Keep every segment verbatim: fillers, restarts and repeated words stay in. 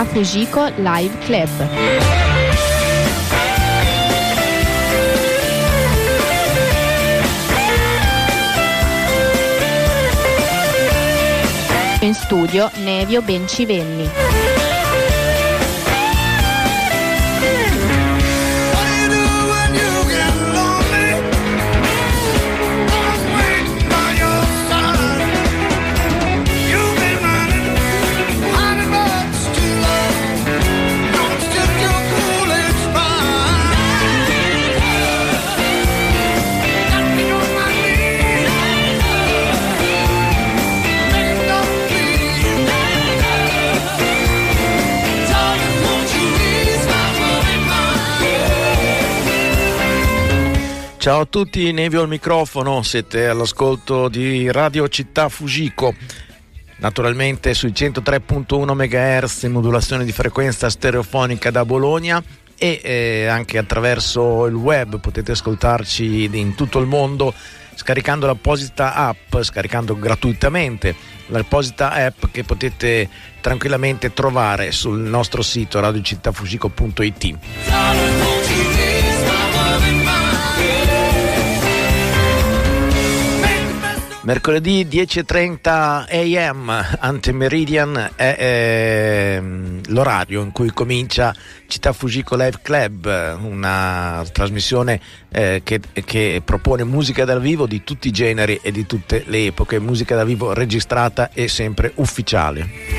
Città Fujiko Live Club. In studio Nevio Bencivenni. Ciao a tutti, Nevio al microfono, siete all'ascolto di Radio Città Fujiko, naturalmente sui centotré virgola uno megahertz in modulazione di frequenza stereofonica da Bologna e eh, anche attraverso il web potete ascoltarci in tutto il mondo scaricando l'apposita app, scaricando gratuitamente l'apposita app che potete tranquillamente trovare sul nostro sito radio città fujiko punto it. Mercoledì dieci e trenta a m Antemeridian è, è l'orario in cui comincia Città Fujiko Live Club, una trasmissione eh, che, che propone musica dal vivo di tutti i generi e di tutte le epoche, musica dal vivo registrata e sempre ufficiale.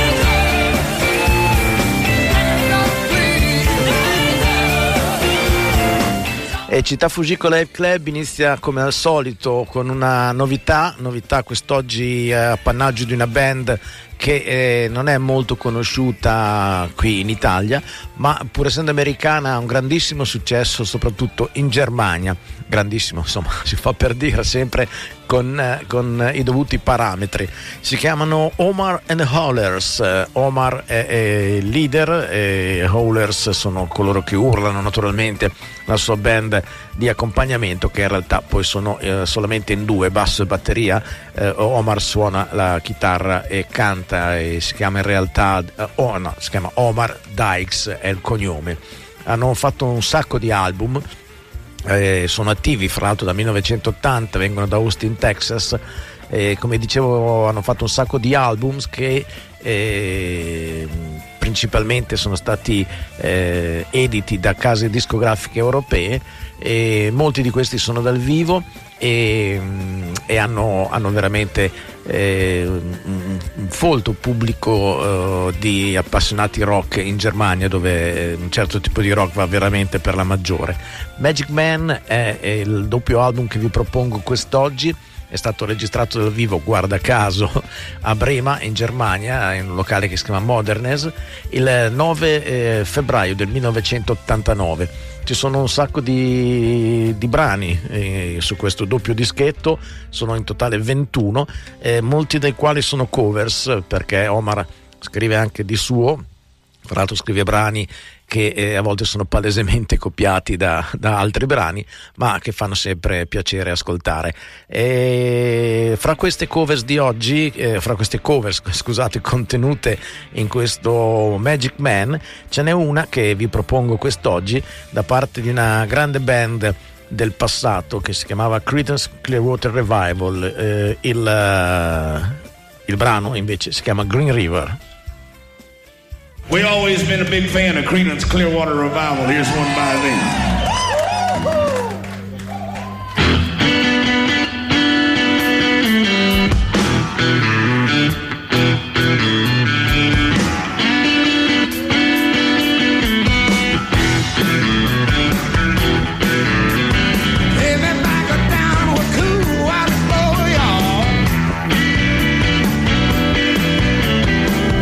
E Città Fujiko Live Club inizia come al solito con una novità, novità quest'oggi appannaggio di una band che eh, non è molto conosciuta qui in Italia, ma pur essendo americana ha un grandissimo successo soprattutto in Germania, grandissimo insomma si fa per dire sempre con, eh, con i dovuti parametri. Si chiamano Omar and Howlers, eh, Omar è, è il leader e Howlers sono coloro che urlano, naturalmente la sua band di accompagnamento che in realtà poi sono eh, solamente in due, basso e batteria. eh, Omar suona la chitarra e canta e si chiama in realtà eh, oh no, si chiama Omar Dykes è il cognome. Hanno fatto un sacco di album, eh, sono attivi fra l'altro dal millenovecentottanta, vengono da Austin, Texas, e come dicevo hanno fatto un sacco di album che eh, principalmente sono stati eh, editi da case discografiche europee e molti di questi sono dal vivo e, e hanno, hanno veramente eh, un, un folto pubblico eh, di appassionati rock in Germania, dove un certo tipo di rock va veramente per la maggiore. Magic Man è, è il doppio album che vi propongo quest'oggi. È stato registrato dal vivo, guarda caso, a Brema in Germania, in un locale che si chiama Modernes, il nove febbraio del millenovecentottantanove. Ci sono un sacco di, di brani eh, su questo doppio dischetto, sono in totale ventuno, eh, molti dei quali sono covers, perché Omar scrive anche di suo, tra l'altro scrive brani che eh, a volte sono palesemente copiati da, da altri brani, ma che fanno sempre piacere ascoltare. E fra queste covers di oggi, eh, fra queste covers, scusate, contenute in questo Magic Man, ce n'è una che vi propongo quest'oggi da parte di una grande band del passato che si chiamava Creedence Clearwater Revival. Eh, il, uh, il brano invece si chiama Green River. We always been a big fan of Creedence Clearwater Revival. Here's one by them.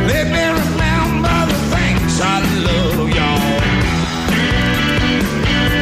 Remember the things I love, y'all.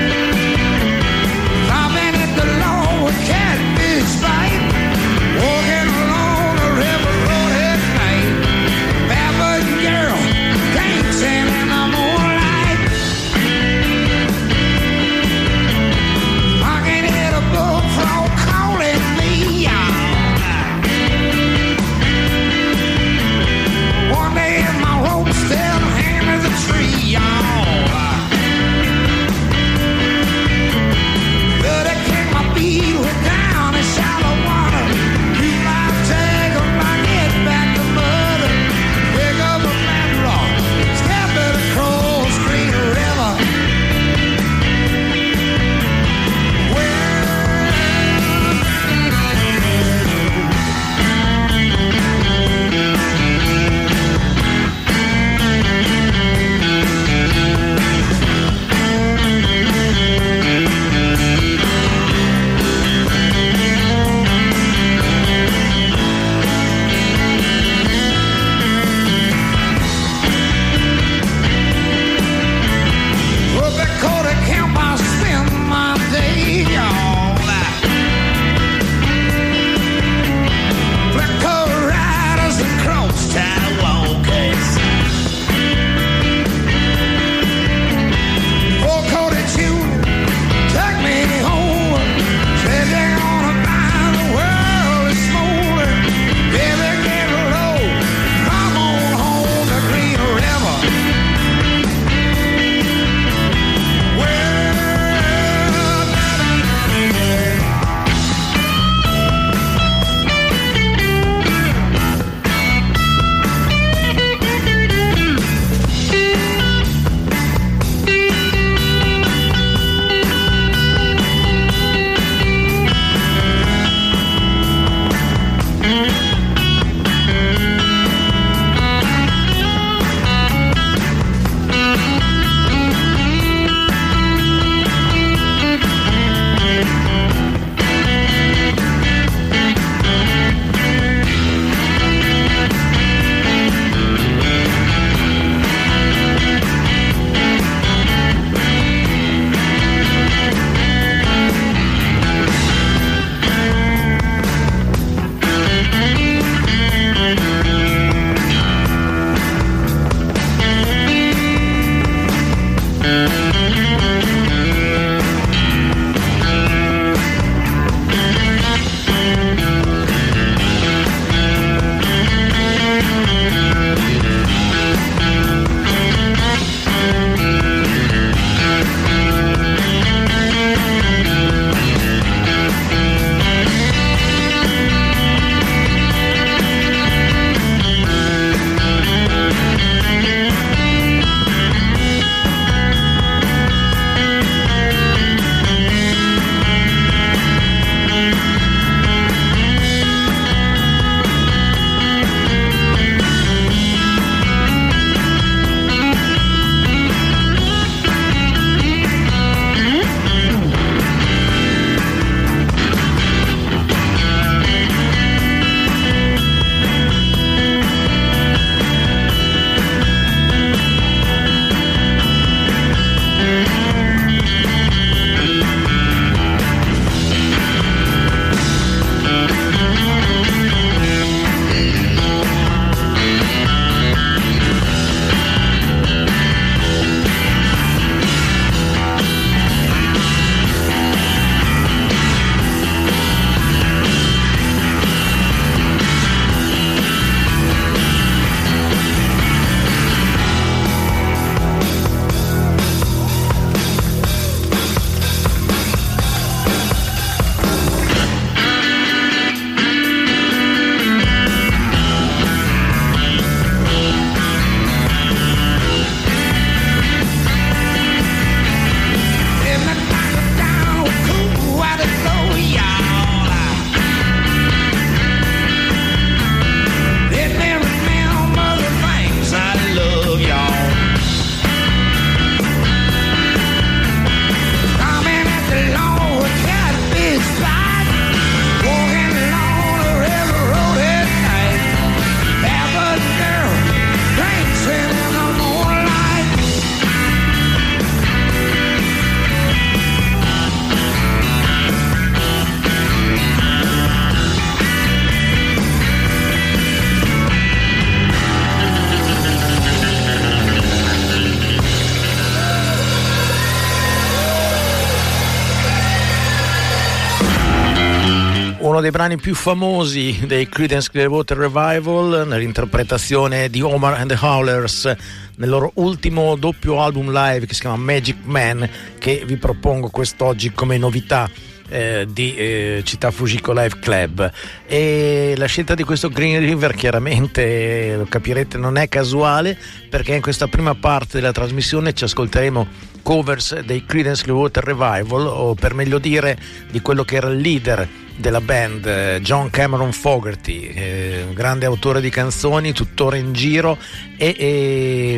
uno dei brani più famosi dei Creedence Clearwater Revival, nell'interpretazione di Omar and the Howlers nel loro ultimo doppio album live che si chiama Magic Man, che vi propongo quest'oggi come novità Eh, di eh, Città Fujiko Live Club. E la scelta di questo Green River, chiaramente lo capirete, non è casuale, perché in questa prima parte della trasmissione ci ascolteremo covers dei Creedence Clearwater Revival, o per meglio dire di quello che era il leader della band, John Cameron Fogerty, eh, un grande autore di canzoni, tuttora in giro, e, e,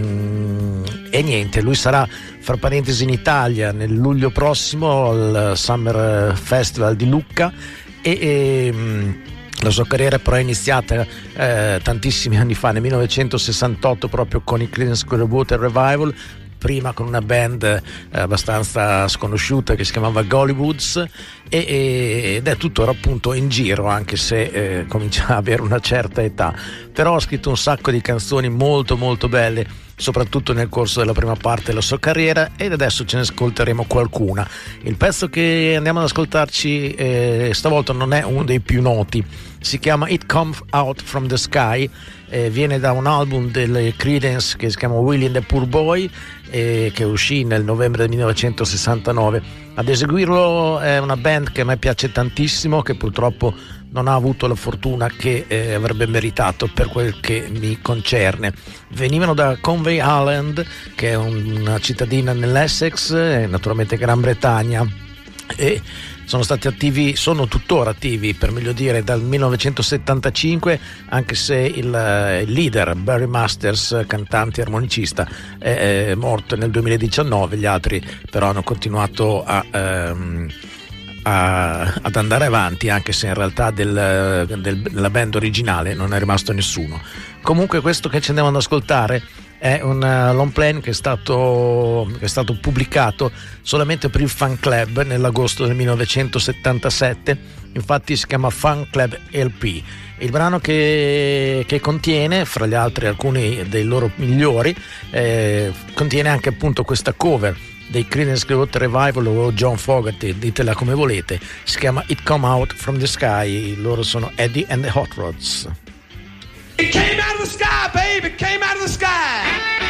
e niente, lui sarà, fra parentesi, in Italia nel luglio prossimo al Summer Festival di Lucca, e, e la sua carriera però è iniziata eh, tantissimi anni fa, nel millenovecentosessantotto, proprio con i Creedence Clearwater Revival, prima con una band eh, abbastanza sconosciuta che si chiamava Gollywoods, e, e, ed è tuttora appunto in giro, anche se eh, comincia a avere una certa età, però ha scritto un sacco di canzoni molto molto belle, soprattutto nel corso della prima parte della sua carriera, ed adesso ce ne ascolteremo qualcuna. Il pezzo che andiamo ad ascoltarci eh, stavolta non è uno dei più noti, si chiama It Comes Out From The Sky, eh, viene da un album delle Creedence che si chiama Willie and the Poor Boy, eh, che uscì nel novembre del millenovecentosessantanove. Ad eseguirlo è una band che a me piace tantissimo, che purtroppo non ha avuto la fortuna che eh, avrebbe meritato per quel che mi concerne. Venivano da Conway Island, che è un, una cittadina nell'Essex, eh, naturalmente Gran Bretagna, e sono stati attivi, sono tuttora attivi per meglio dire, dal millenovecentosettantacinque, anche se il, il leader Barry Masters, cantante e armonicista, è, è morto nel duemiladiciannove. Gli altri però hanno continuato a ehm, A, ad andare avanti, anche se in realtà del, del, della band originale non è rimasto nessuno. Comunque questo che ci andiamo ad ascoltare è un long play che è stato, che è stato pubblicato solamente per il Fan Club nell'agosto del millenovecentosettantasette, infatti si chiama Fan Club L P. Il brano che, che contiene, fra gli altri alcuni dei loro migliori, eh, contiene anche appunto questa cover dei Creedence Clearwater Revival o John Fogerty, ditela come volete, si chiama It Come Out From The Sky, loro sono Eddie and the Hot Rods. It came out of the sky, baby, it came out of the sky.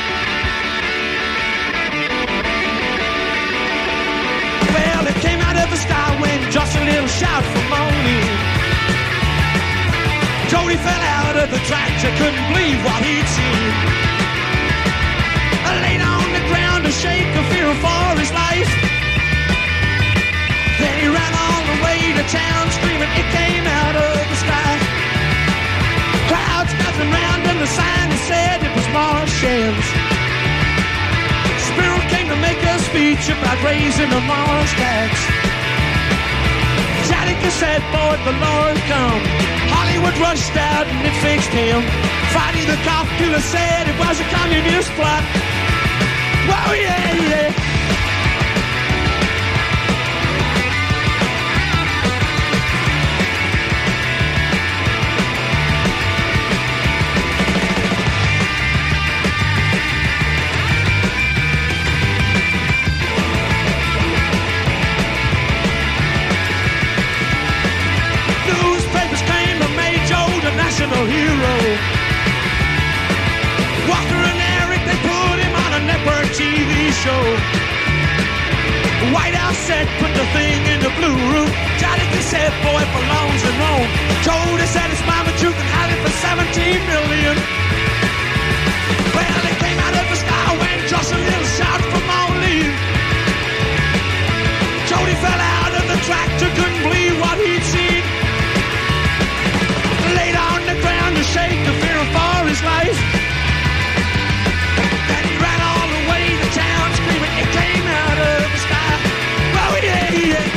Well, it came out of the sky when just a little shout from Moline. Jody fell out of the tractor, couldn't believe what he'd seen. Laid on the ground to shake a fear for his life. Then he ran all the way to town screaming, it came out of the sky. Crowds gathering round and the sign that said it was Martians. Spirit came to make a speech about raising the Mars tax. Jadakiss said, boy, the Lord come. Hollywood rushed out and it fixed him. Friday the cop killer said it was a communist plot. Whoa, yeah, yeah. Newspapers came and made Joe the national hero. Walker and Eric, they put him on a network T V show. White House said, put the thing in the blue room. Jadakiss said, boy, it belongs in Rome. Jody said, it's mama, you can have it for seventeen million. Well, it came out of the sky when just a little shout from Moline. Jody fell out of the tractor, couldn't believe what he'd seen. Laid on the ground to shake the fear for his life. Then he ran all the way to town screaming, it came out of the sky. Oh yeah, yeah.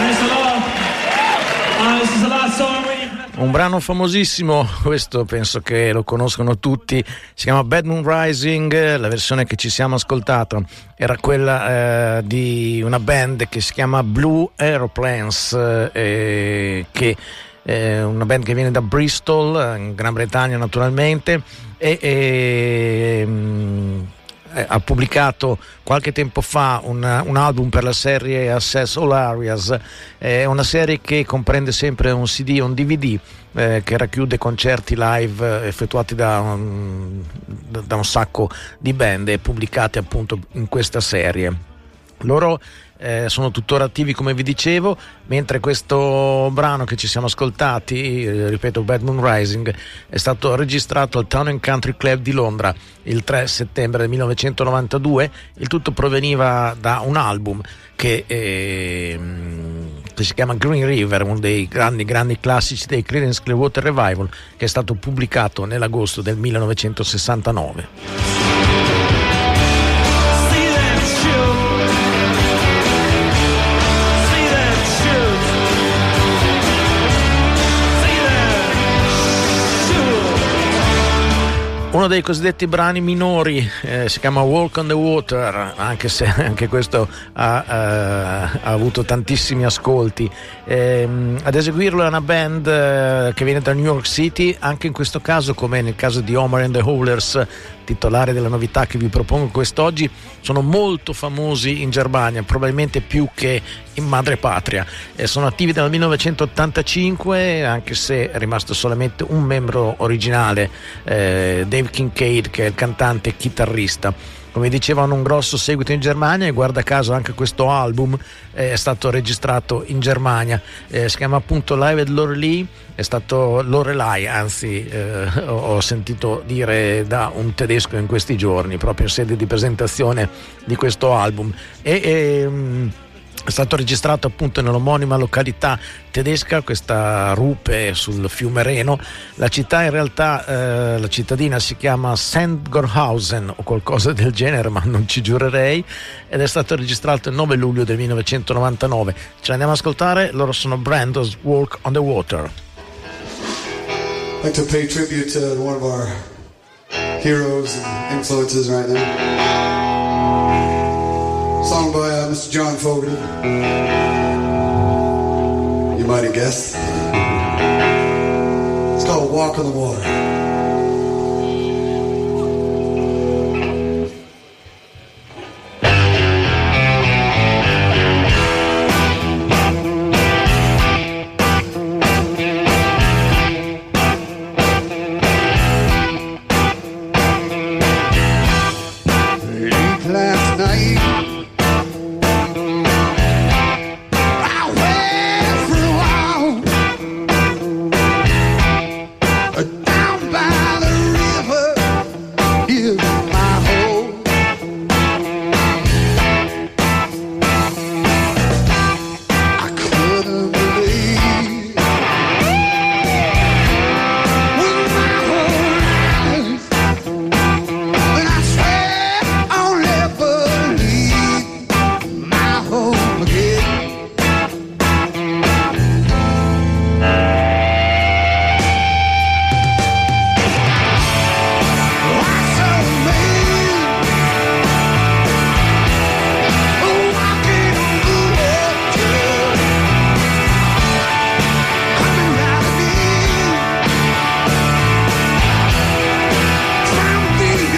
Un brano famosissimo, questo penso che lo conoscono tutti, si chiama Bad Moon Rising. La versione che ci siamo ascoltato era quella eh, di una band che si chiama Blue Aeroplanes, eh, che è una band che viene da Bristol, in Gran Bretagna naturalmente, e, e mh, ha pubblicato qualche tempo fa un, un album per la serie Access All Areas. È una serie che comprende sempre un C D e un D V D eh, che racchiude concerti live eh, effettuati da un, da un sacco di band e pubblicati appunto in questa serie. Loro eh, sono tuttora attivi, come vi dicevo, mentre questo brano che ci siamo ascoltati, eh, ripeto, Bad Moon Rising, è stato registrato al Town and Country Club di Londra il tre settembre del millenovecentonovantadue. Il tutto proveniva da un album che, eh, che si chiama Green River, uno dei grandi grandi classici dei Creedence Clearwater Revival, che è stato pubblicato nell'agosto del millenovecentosessantanove. Uno dei cosiddetti brani minori eh, si chiama Walk on the Water, anche se anche questo ha, eh, ha avuto tantissimi ascolti. Eh, ad eseguirlo è una band eh, che viene da New York City, anche in questo caso, come nel caso di Homer and the Haulers, titolare della novità che vi propongo quest'oggi, sono molto famosi in Germania, probabilmente più che in madrepatria. Eh, sono attivi dal millenovecentottantacinque, anche se è rimasto solamente un membro originale, eh, Dave Kincaid, che è il cantante e chitarrista. Come dicevano, un grosso seguito in Germania, e guarda caso anche questo album è stato registrato in Germania. Eh, si chiama appunto Live at Lorelei, è stato Lorelei, anzi eh, ho sentito dire da un tedesco in questi giorni, proprio in sede di presentazione di questo album. E, e è stato registrato appunto nell'omonima località tedesca, questa Rupe sul fiume Reno. La città in realtà, eh, la cittadina si chiama Sandgorhausen o qualcosa del genere, ma non ci giurerei, ed è stato registrato il nove luglio del millenovecentonovantanove. Ce l'andiamo ad ascoltare, loro sono Brando's Walk on the Water. I'd like to pay tribute to one of our heroes and influences right now. Song by uh, Mister John Fogerty. You might have guessed. It's called Walk on the Water.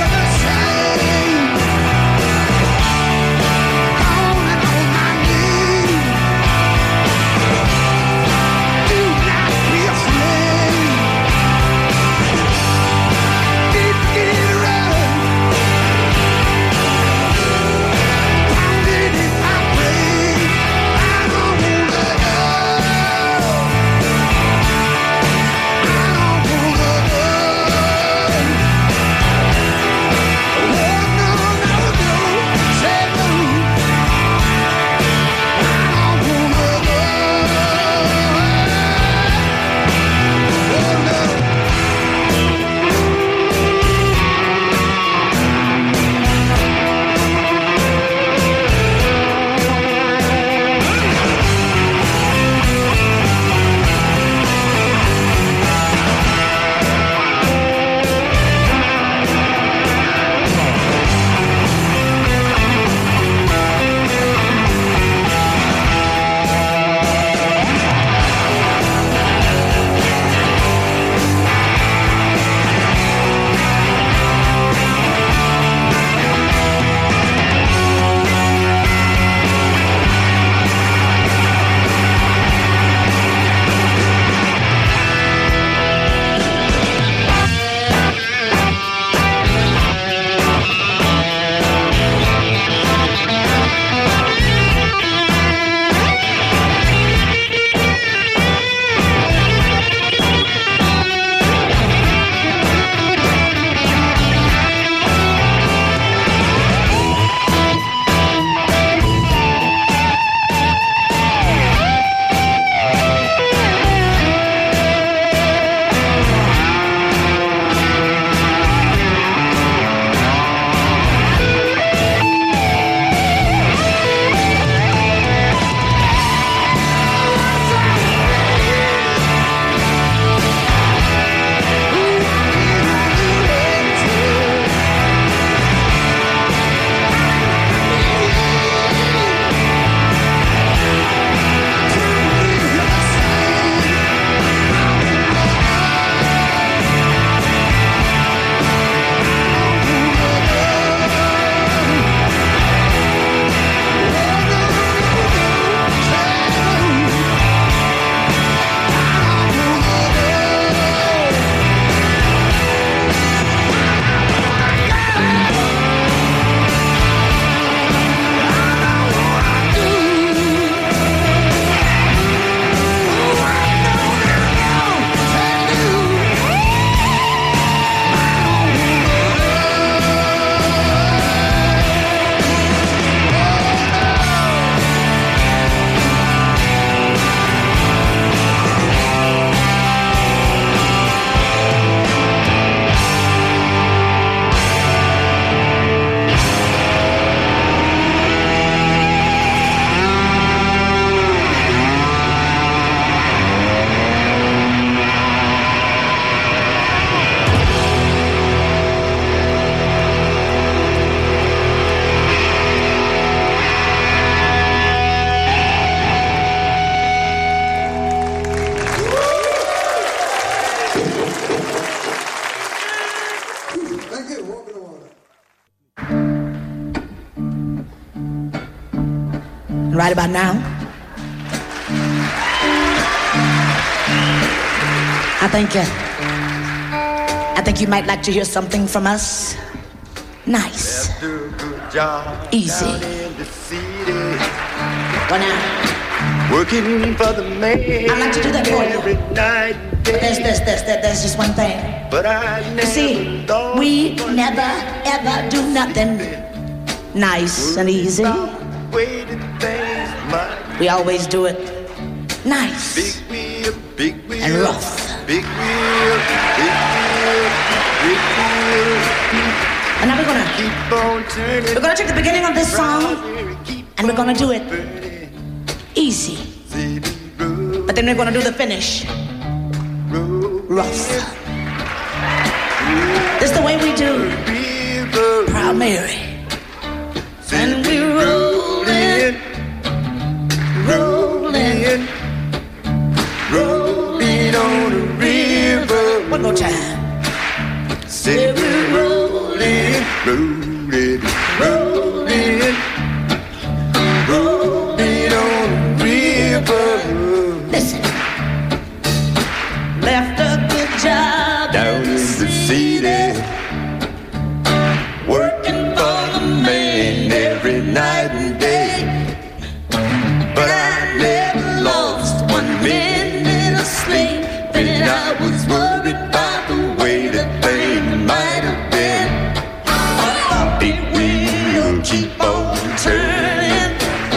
Down on my knees. Right about now, I think uh, I think you might like to hear something from us. Nice, easy. Well now, working for the man. I'd like to do that for you. But there's, there's, there's, there's just one thing. But I you see, we never ever do nothing nice and easy. We always do it nice big wheel, big wheel, and rough. Big wheel, big wheel, big wheel. And now we're gonna keep on turning. We're gonna take the beginning of this song and we're gonna do it easy. But then we're gonna do the finish rough. This is the way we do Proud Mary. And we're rolling, rolling, rolling on the river. One more time. Say we're rolling, rolling, rolling, rolling on the river. Listen. Left a good job down in the city, working for the man every night and day. But I never lost one minute of sleep, and I was worried about the way that thing might have been. Big wheel keep on turning,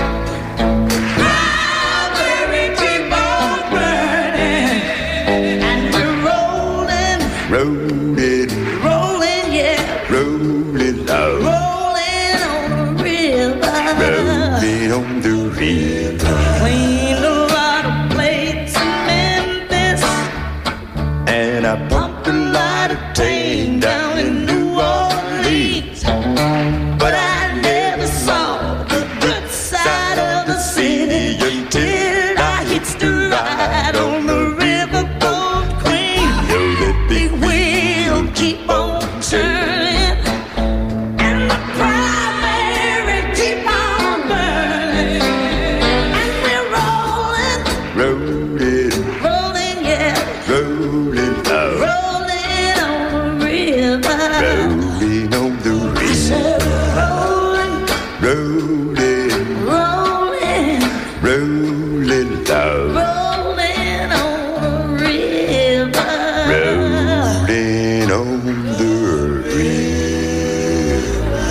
Mary keep on burning, and we're rolling, rolling, rolling, yeah, rolling low, rolling on the river, rolling on the river. Cleaned a lot of plates in Memphis, and I pumped a lot of tang down in New Orleans. But I never saw the good side of the city until I hitched the ride on the riverboat queen. Know that big wheel keep on turning, and the primary keep on burning, and we're rolling, rolling, rolling, yeah, rolling low, rolling on the river. rolling on the I said river, rolling, rolling, rolling, rolling low, rolling on the river. rolling on the river.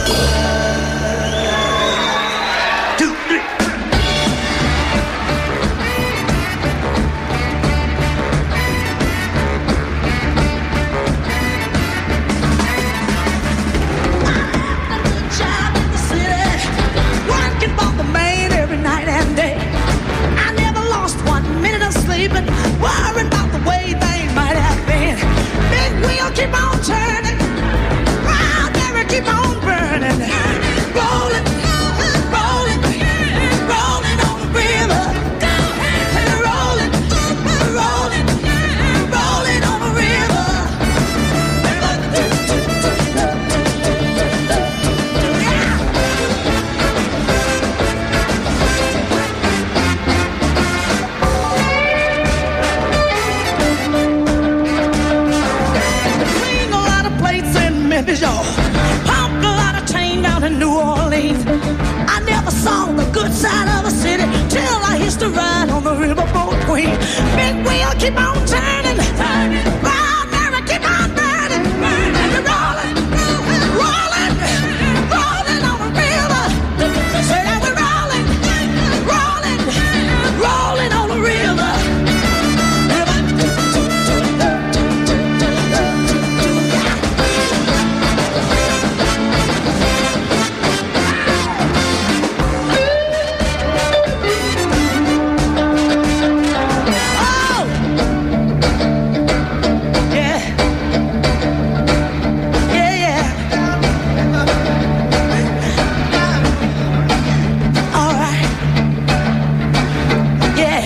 Two, three. Job in the city, working for the man every night and day. I never lost one minute of sleep and worried about the way things might have been. Big wheel keep on turning, Proud Mary keep on burning, rolling, rolling, rolling on the river, rolling, rolling, rolling on the river. Cleaned a lot of plates in Memphis, y'all. Pumped a lot of tang down in New Orleans. I never saw the good side of the city till I hitched the ride on the riverboat queen. Big wheel keep on turning, turning. Proud Mary keep on burning, burning. And we're rolling, rolling, rolling on the river. Say that we're rolling, rolling, rolling on the river. Oh! Yeah. Yeah, yeah. All right. Yeah.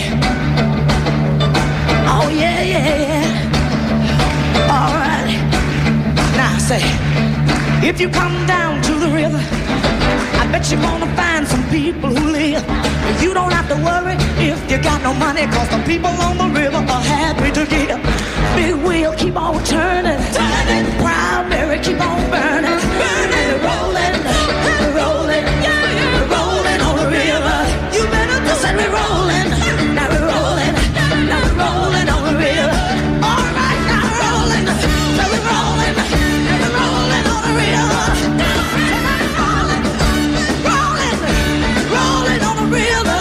Oh, yeah, yeah, yeah. All right. Now, say, if you come down to the river, I I bet you're gonna find some people who live. You don't have to worry if you got no money, cause the people on the river are happy to give. Big wheel keep on turning, turning. Proud Mary keep on burning, burning. And rolling, rolling, yeah, rolling on the river. You better do it. We're rolling, now we're rolling, now we're rolling on the river. All right, now we're rolling, now we're rolling, now we're rolling on the river. Rolling, rolling, rolling on the river.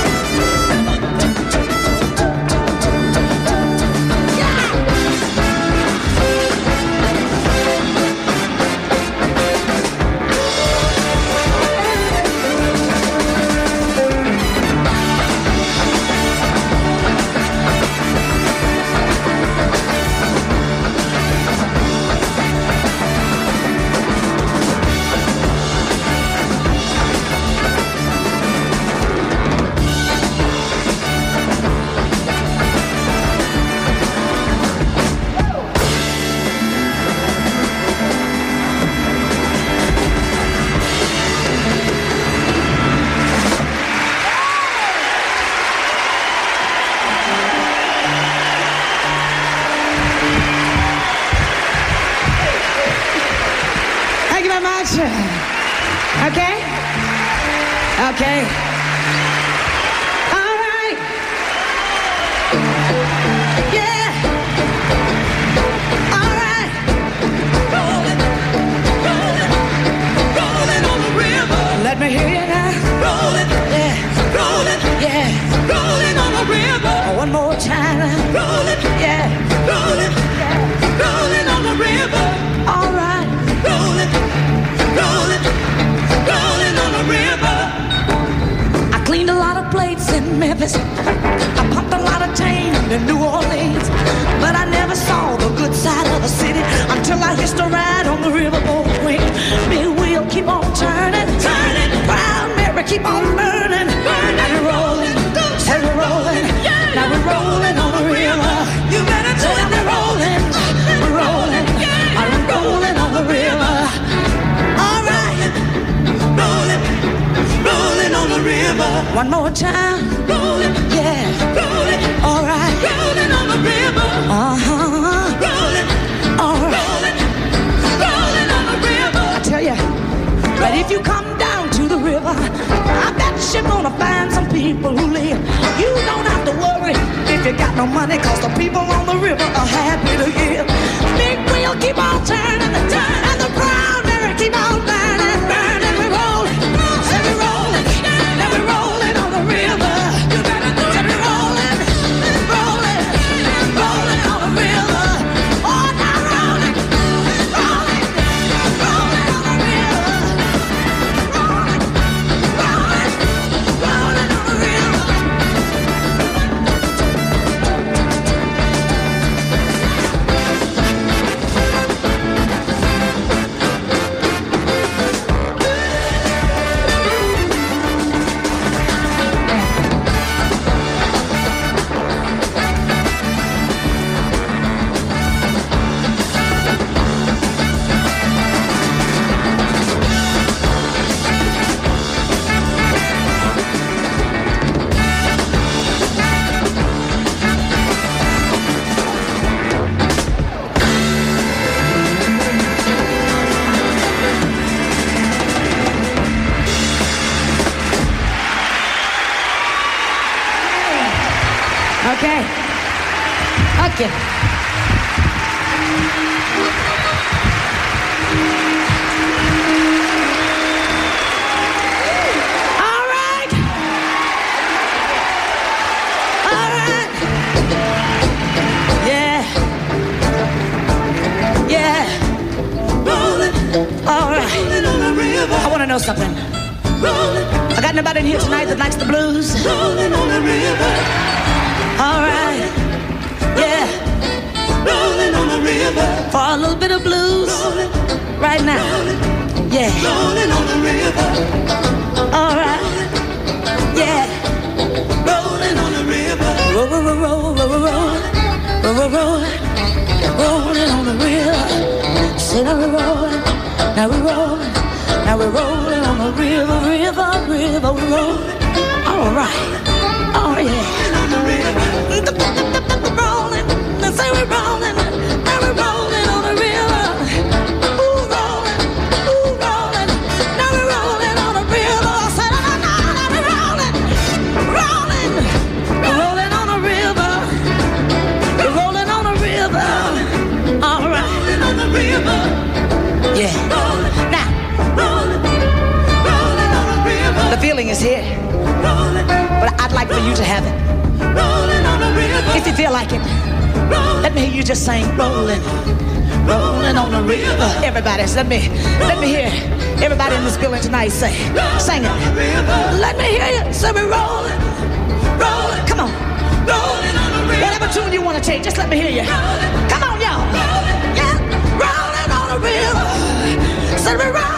Okay? Okay. All right. Yeah. All right. Rolling, rolling, rolling on the river. Let me hear you now. Rolling, yeah. Rolling, yeah. Rolling on the river. One more time. Rolling, yeah. Rolling, yeah. Rolling on the river. All right. Rolling, rolling, rolling on the river. I cleaned a lot of plates in Memphis. I pumped a lot of tame in New Orleans. But I never saw the good side of the city until I hitched a ride on the riverboat queen. Big wheel keep on turning, turning. Proud Mary keep on burning, burning. And we're rolling, and we're rolling. Now we're rolling on the river. You better do it. We're rolling, we're rolling. I'm rolling on the river. All right, rolling, rolling on the river. One more time, rolling, yeah, rolling. All right, rolling on the river. Uh huh, rolling, all right, rolling, rolling on the river. I tell you, but if you come down to the river, I bet you're gonna find some people who live. You don't have to worry if you got no money, cause the people on the river are happy to give. Big wheel keep on turning, turning, and the proud Mary keep on burning, burning. We're rolling, and we're rolling, and we're rolling on the river. You better do it. We're rolling, rolling, rolling on the river. Oh, now rolling, rolling, rolling on the river. Rolling, rolling, rolling on the river. Okay. Okay. All right. All right. Yeah. Yeah. Rolling. All right. I want to know something. Rolling. I got nobody in here tonight that likes the blues. Rolling on the river. All right, yeah, rolling on the river for a little bit of blues, rolling, right now, rolling, yeah, rolling on the river. All right, yeah, rolling on the river, roll, roll, roll, roll, roll, roll, roll, roll, rolling on the river. Say now we're rolling, now we're rolling, now we're rolling on the river. river, river, river roll. All right. Oh yeah. Rolling, they say we're rolling, now we're rolling on the river. Ooh, rolling, ooh, rolling, now we're rolling on the river. I said, oh, no, now we're rolling, rolling, rolling on the river. We're rolling on the river. All right. Rolling on the river. Yeah. Rolling. Now. Rolling, rolling on the river. The feeling is here. Rolling. But I'd like for you to have it. Rolling on the river. If you feel like it, rolling. Let me hear you just sing. Rolling, rolling on the river. Everybody, let me, let me hear everybody in this building tonight say, sing it. Let me hear you. Say we rolling, rolling. Come on, rolling on the river. Whatever tune you want to take, just let me hear you. Come on, y'all. Yeah, rolling on the river. Say we rolling.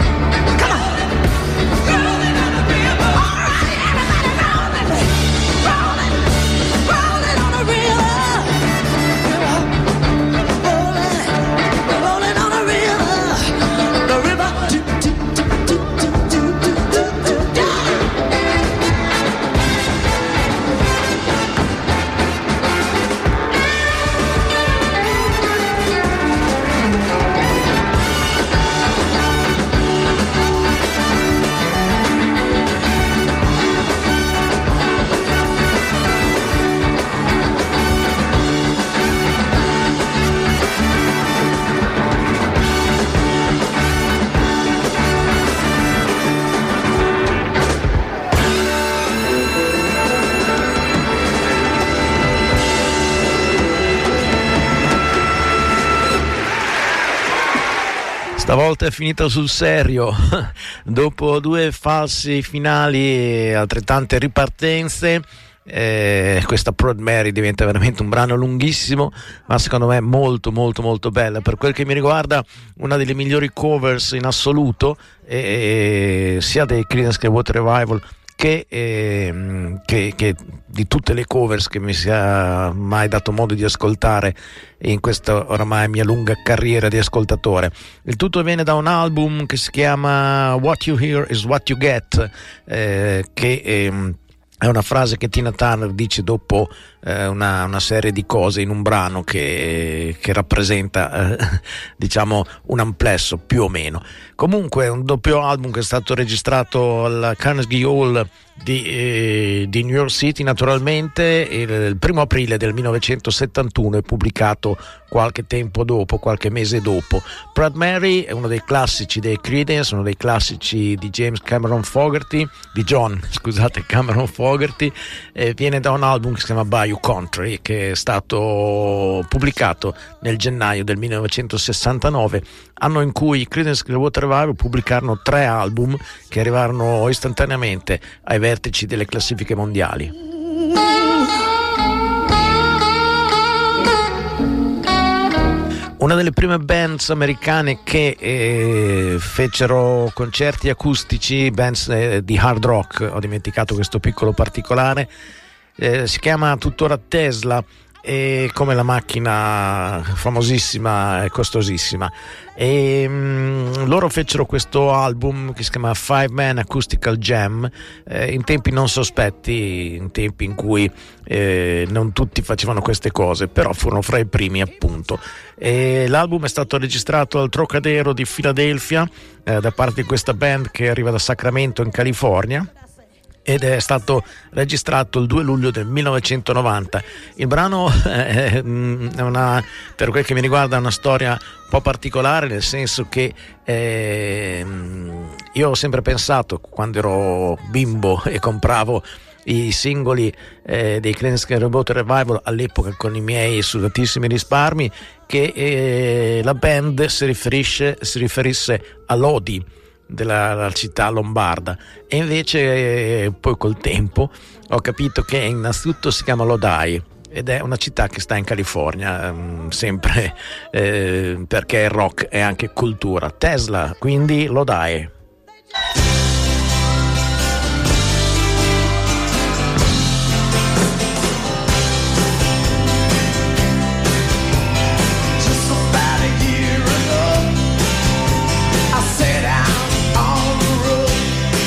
Stavolta è finita sul serio, dopo due falsi finali e altrettante ripartenze. Eh, questa Proud Mary diventa veramente un brano lunghissimo, ma secondo me molto molto molto bella. Per quel che mi riguarda, una delle migliori covers in assoluto, eh, sia dei Creedence Clearwater Revival che, eh, che, che di tutte le covers che mi sia mai dato modo di ascoltare in questa oramai mia lunga carriera di ascoltatore. Il tutto viene da un album che si chiama What You Hear Is What You Get, eh, che eh, è una frase che Tina Turner dice dopo eh, una, una serie di cose in un brano che, che rappresenta eh, diciamo un amplesso più o meno. Comunque è un doppio album che è stato registrato al Carnegie Hall di, eh, di New York City, naturalmente il, il primo aprile del millenovecentosettantuno, e pubblicato qualche tempo dopo, qualche mese dopo. Proud Mary è uno dei classici dei Creedence, uno dei classici di James Cameron Fogerty, di John, scusate, Cameron Fogerty, eh, viene da un album che si chiama Bayou Country, che è stato pubblicato nel gennaio del millenovecentosessantanove, anno in cui i Creedence Clearwater Revival pubblicarono tre album che arrivarono istantaneamente ai vertici delle classifiche mondiali. Una delle prime bands americane che eh, fecero concerti acustici, bands eh, di hard rock, ho dimenticato questo piccolo particolare, eh, si chiama tuttora Tesla, e come la macchina famosissima e costosissima, e mh, loro fecero questo album che si chiama Five Man Acoustical Jam, eh, in tempi non sospetti, in tempi in cui eh, non tutti facevano queste cose, però furono fra i primi, appunto. E l'album è stato registrato al Trocadero di Philadelphia eh, da parte di questa band che arriva da Sacramento in California, ed è stato registrato il due luglio del millenovecentonovanta. Il brano è una, per quel che mi riguarda, è una storia un po' particolare, nel senso che eh, io ho sempre pensato, quando ero bimbo e compravo i singoli eh, dei Creedence Clearwater Revival all'epoca con i miei sudatissimi risparmi, che eh, la band si riferisce si riferisse a Lodi, della città lombarda, e invece eh, poi col tempo ho capito che innanzitutto si chiama Lodi ed è una città che sta in California, ehm, sempre eh, perché il rock è anche cultura. Tesla, quindi Lodi. I set out on the road.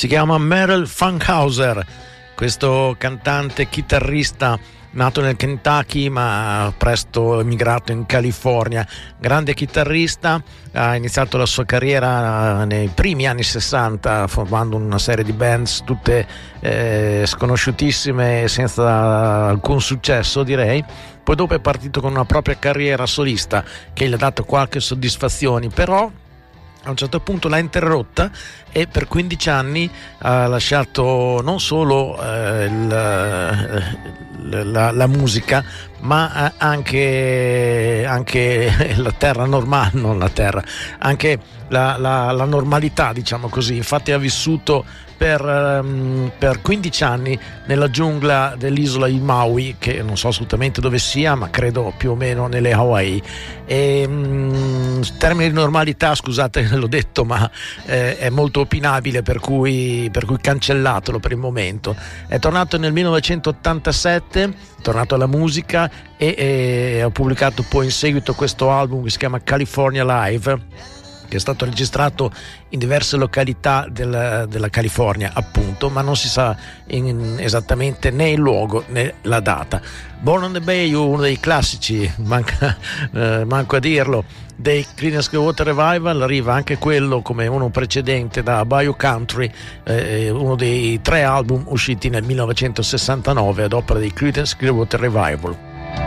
Si chiama Merle Funkhauser, questo cantante chitarrista nato nel Kentucky ma presto emigrato in California. Grande chitarrista, ha iniziato la sua carriera nei primi anni sessanta formando una serie di bands tutte eh, sconosciutissime senza alcun successo, direi. Poi dopo è partito con una propria carriera solista che gli ha dato qualche soddisfazione, però a un certo punto l'ha interrotta e per quindici anni ha lasciato non solo eh, il, la, la musica ma anche, anche la terra normale, non la terra, anche la, la, la normalità, diciamo così. Infatti ha vissuto per, um, per quindici anni nella giungla dell'isola di Maui, che non so assolutamente dove sia, ma credo più o meno nelle Hawaii. E um, termine di normalità, scusate l'ho detto, ma eh, è molto opinabile, per cui, per cui cancellatelo per il momento. È tornato nel millenovecentottantasette, è tornato alla musica e, e ha pubblicato poi in seguito questo album che si chiama California Live, che è stato registrato in diverse località della, della California, appunto, ma non si sa in, esattamente né il luogo né la data. Born on the Bayou, uno dei classici, manca, eh, manco a dirlo, dei Creedence Clearwater Revival, arriva anche quello come uno precedente da Bayou Country, eh, uno dei tre album usciti nel millenovecentosessantanove ad opera dei Creedence Clearwater Revival.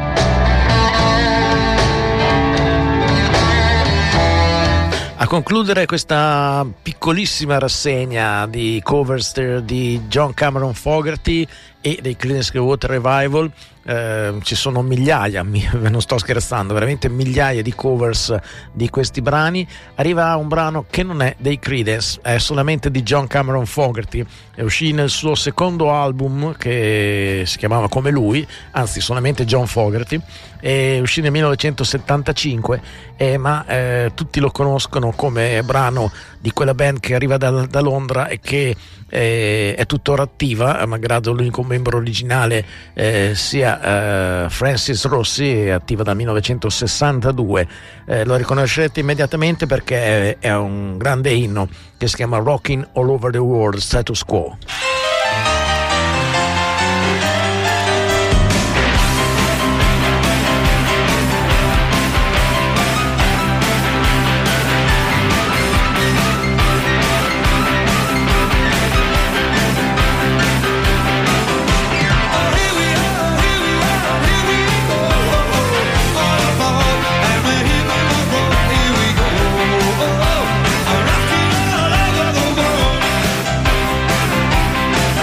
A concludere questa piccolissima rassegna di covers di John Cameron Fogerty e dei Creedence Clearwater Revival, eh, ci sono migliaia, mi, non sto scherzando, veramente migliaia di covers di questi brani. Arriva un brano che non è dei Creedence, è solamente di John Cameron Fogerty, è uscito nel suo secondo album che si chiamava come lui, anzi solamente John Fogerty, è uscito nel millenovecentosettantacinque, eh, ma eh, tutti lo conoscono come brano di quella band che arriva da, da Londra e che eh, è tuttora attiva, malgrado l'unico membro originale eh, sia eh, Francis Rossi, è attiva dal millenovecentosessantadue. Eh, lo riconoscerete immediatamente perché è, è un grande inno che si chiama Rockin' All Over the World, Status Quo. Rocking all over the world.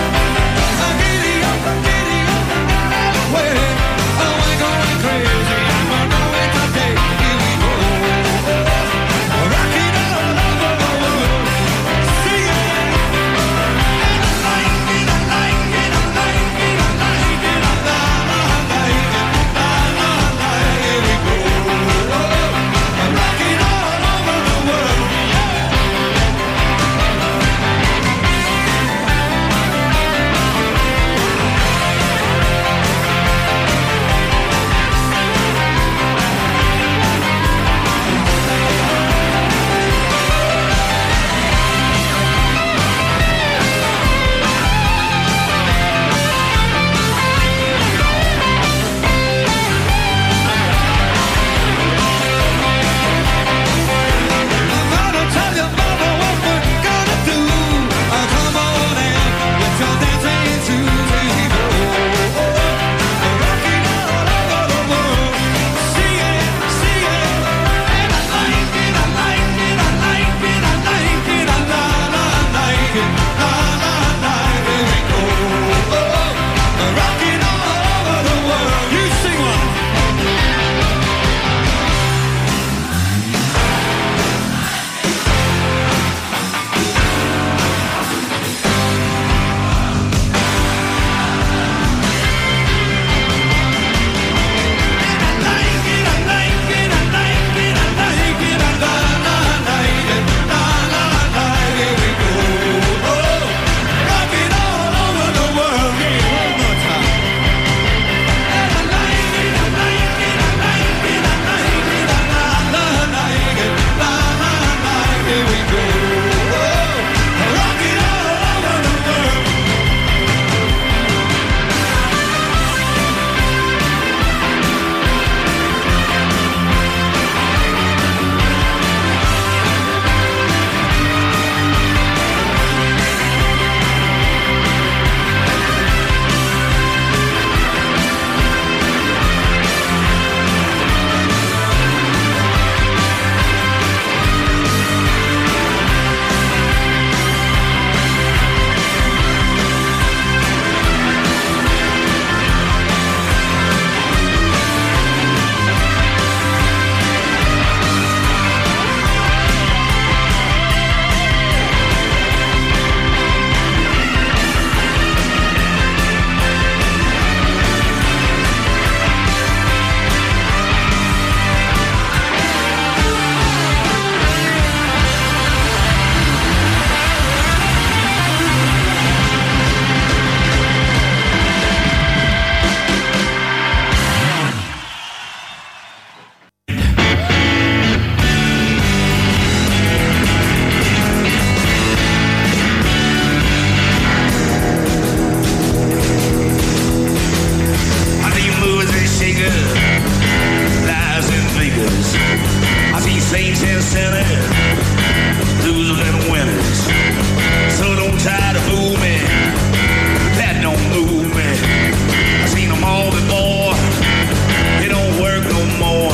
saints and sinners, losers and winners. So don't try to fool me, that don't move me. I've seen them all before, it don't work no more.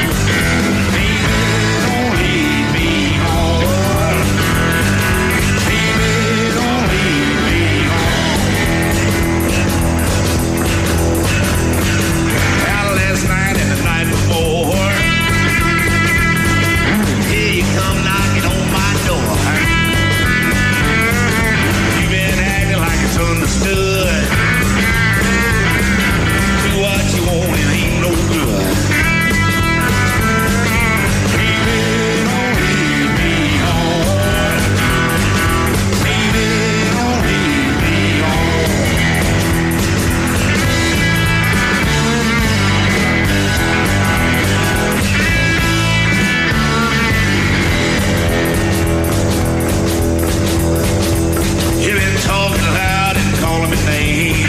Understood. Do what you want, it ain't no good. Baby, don't leave me on. Baby, don't leave me on. You've been talking loud, calling me name.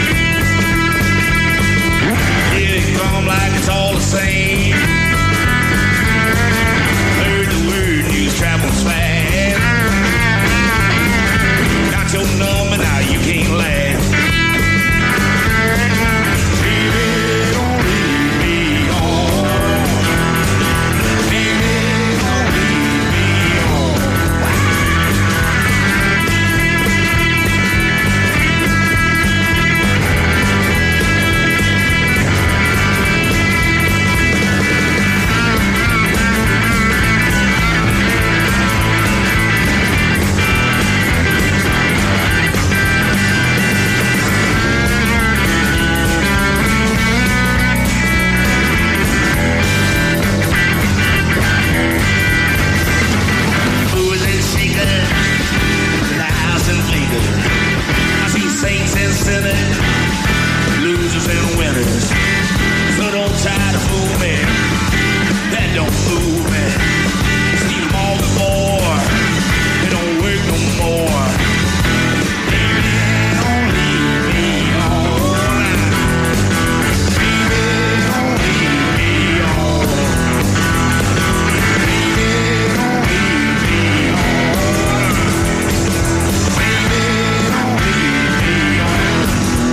Here it come like it's all the same. Heard the word, news travels fast. Got your number, now you can't laugh. Baby, don't leave me on. Baby, don't leave me on. Saints and sinners, losers and winners. So don't try to fool me, that don't fool me. Seen them all before, it don't work no more. Baby, don't leave me on. Baby, don't leave me on. Baby, don't leave me on. Baby, don't leave me on.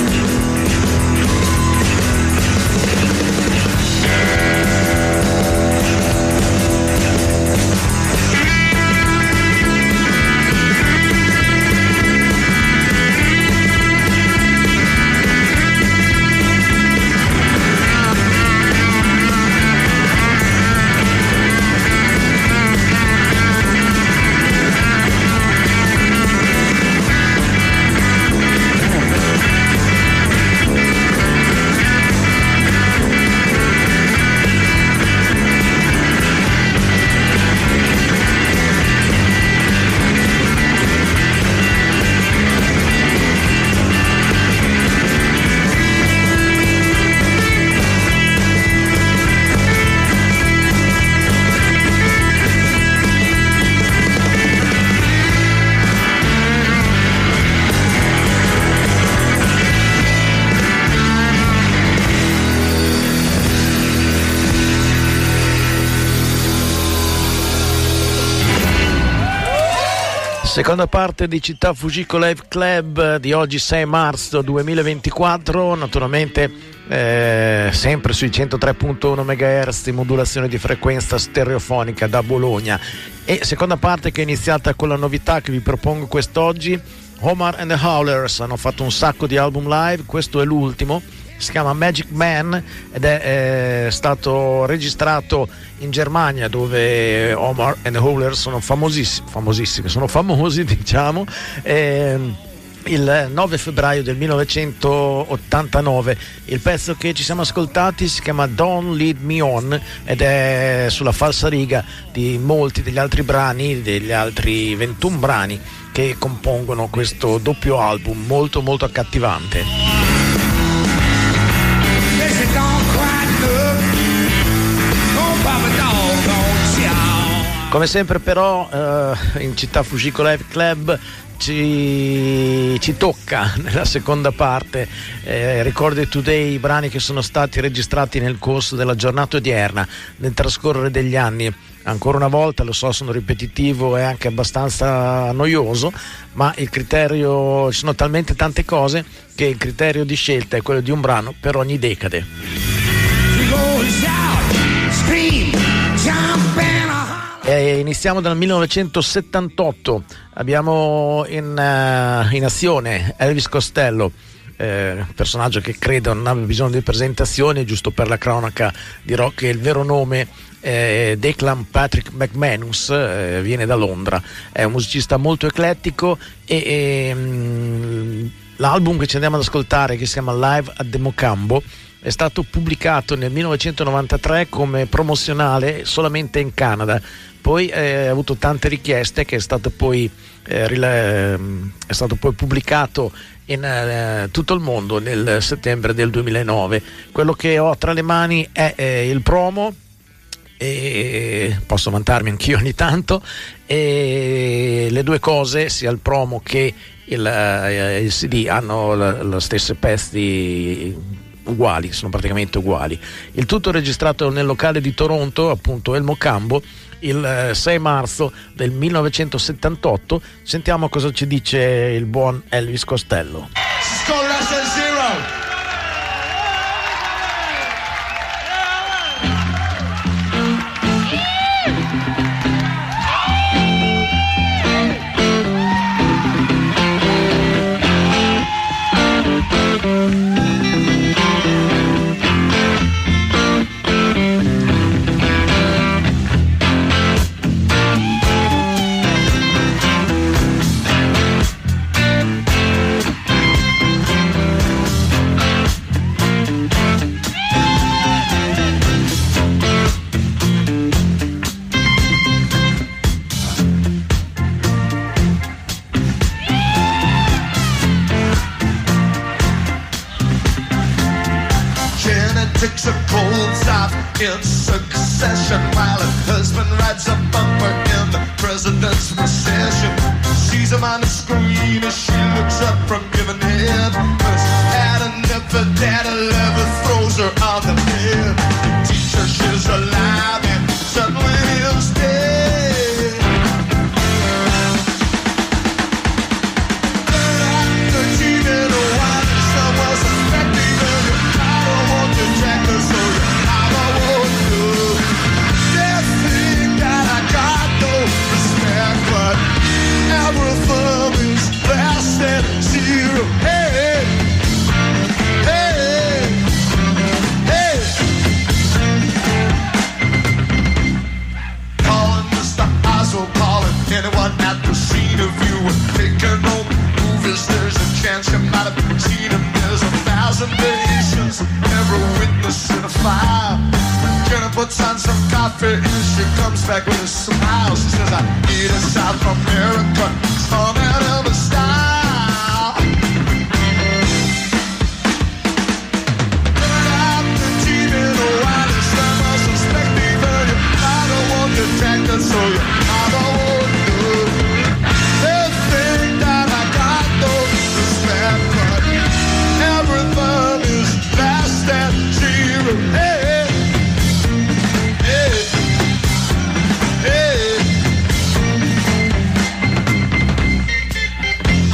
Seconda parte di Città Fujiko Live Club di oggi sei marzo duemilaventiquattro, naturalmente eh, sempre sui centotré virgola uno megahertz di modulazione di frequenza stereofonica da Bologna. E seconda parte che è iniziata con la novità che vi propongo quest'oggi. Omar and the Howlers hanno fatto un sacco di album live, questo è l'ultimo, si chiama Magic Man ed è eh, stato registrato in Germania, dove Omar and the Howlers sono famosissimi, famosissimi, sono famosi diciamo, eh, il nove febbraio del millenovecentottantanove. Il pezzo che ci siamo ascoltati si chiama Don't Lead Me On ed è sulla falsariga di molti degli altri brani, degli altri ventuno brani che compongono questo doppio album molto molto accattivante. Come sempre però eh, in Città Fujiko Live Club ci, ci tocca nella seconda parte eh, Record Today, i brani che sono stati registrati nel corso della giornata odierna, nel trascorrere degli anni ancora una volta, lo so, sono ripetitivo e anche abbastanza noioso, ma il criterio, ci sono talmente tante cose che il criterio di scelta è quello di un brano per ogni decade. E iniziamo dal millenovecentosettantotto, abbiamo in, uh, in azione Elvis Costello, eh, personaggio che credo non abbia bisogno di presentazioni, giusto per la cronaca dirò che il vero nome eh, Declan Patrick McManus, eh, viene da Londra, è un musicista molto eclettico e, e mh, l'album che ci andiamo ad ascoltare, che si chiama Live at the Mocambo, è stato pubblicato nel millenovecentonovantatré come promozionale solamente in Canada, poi eh, ha avuto tante richieste, che è stato poi, eh, rile- è stato poi pubblicato in eh, tutto il mondo nel settembre del duemilanove. Quello che ho tra le mani è eh, il promo, e posso vantarmi anch'io ogni tanto, e le due cose, sia il promo che il, eh, il C D, hanno le stesse pezzi uguali, sono praticamente uguali. Il tutto registrato nel locale di Toronto, appunto El Mocambo, il sei marzo del millenovecentosettantotto. Sentiamo cosa ci dice il buon Elvis Costello. Takes her clothes off in succession while her husband rides a bumper in the president's recession. Sees him on the screen as she looks up from giving head. Has had enough of that love, throws her on the bed. Teacher, she's alive and suddenly is dead. The T V and the wine and someone suspecting her. I don't want to check her, so I don't want to. They think that I got no respect, but everything is less than zero. Hey, hey, hey. Calling Mister Oswald, calling anyone at the scene of you. Taking home movies, there's a chance you might have seen him. There's a thousand nations, every witness in a file. Jenna puts on some coffee and she comes back with a smile. She says, I need a South America, some out of a style. Turn out the T V, the wine and someone suspecting her. I don't want to track her, so you I don't want to. They think that I got no respect, but everything is less than zero. Hey, hey, hey.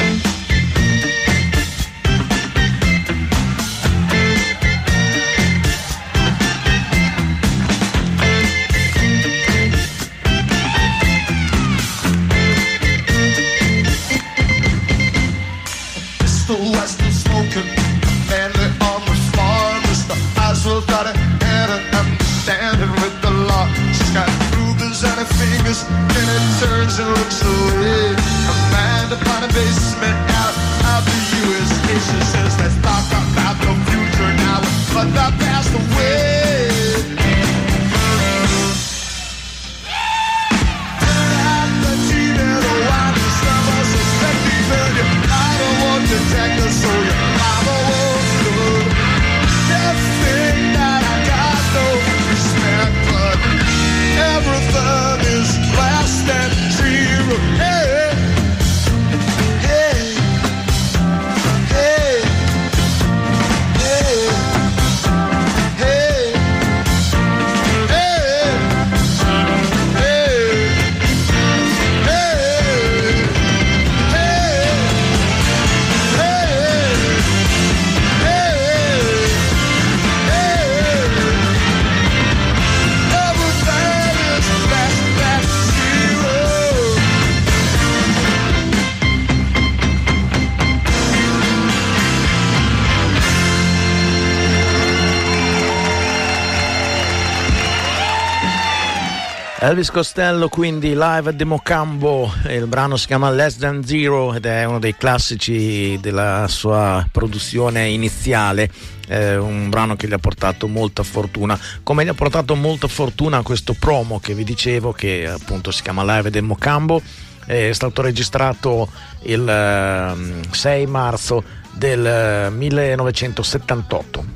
Elvis Costello, quindi live at the Mocambo, il brano si chiama Less Than Zero ed è uno dei classici della sua produzione iniziale, eh, un brano che gli ha portato molta fortuna, come gli ha portato molta fortuna questo promo che vi dicevo, che appunto si chiama Live at the Mocambo, è stato registrato il eh, sei marzo del eh, millenovecentosettantotto.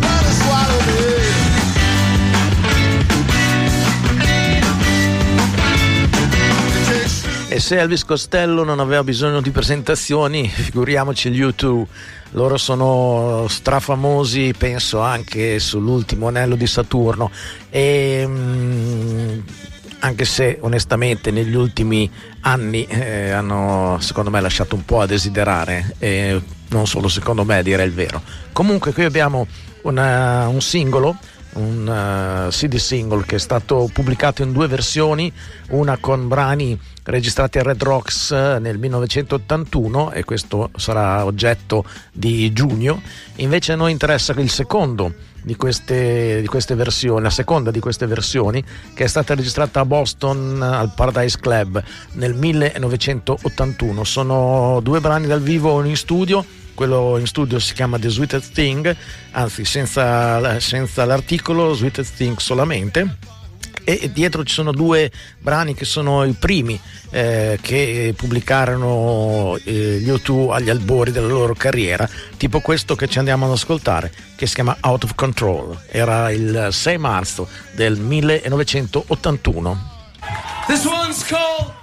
E se Elvis Costello non aveva bisogno di presentazioni, figuriamoci gli U due. Loro sono strafamosi, penso anche sull'ultimo anello di Saturno, e mh, anche se onestamente negli ultimi anni eh, hanno secondo me lasciato un po' a desiderare, e non solo secondo me, a dire il vero. Comunque qui abbiamo una, un singolo, un uh, C D single che è stato pubblicato in due versioni, una con brani registrati a Red Rocks nel millenovecentottantuno, e questo sarà oggetto di giugno. Invece a noi interessa il secondo di queste, di queste versioni, la seconda di queste versioni, che è stata registrata a Boston al Paradise Club nel millenovecentottantuno. Sono due brani dal vivo, uno in studio. Quello in studio si chiama The Sweetest Thing, anzi senza, senza l'articolo, Sweetest Thing solamente, e dietro ci sono due brani che sono i primi eh, che pubblicarono eh, gli U due agli albori della loro carriera, tipo questo che ci andiamo ad ascoltare, che si chiama Out of Control. Era il sei marzo del millenovecentottantuno. This one's called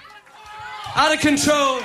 Out of Control.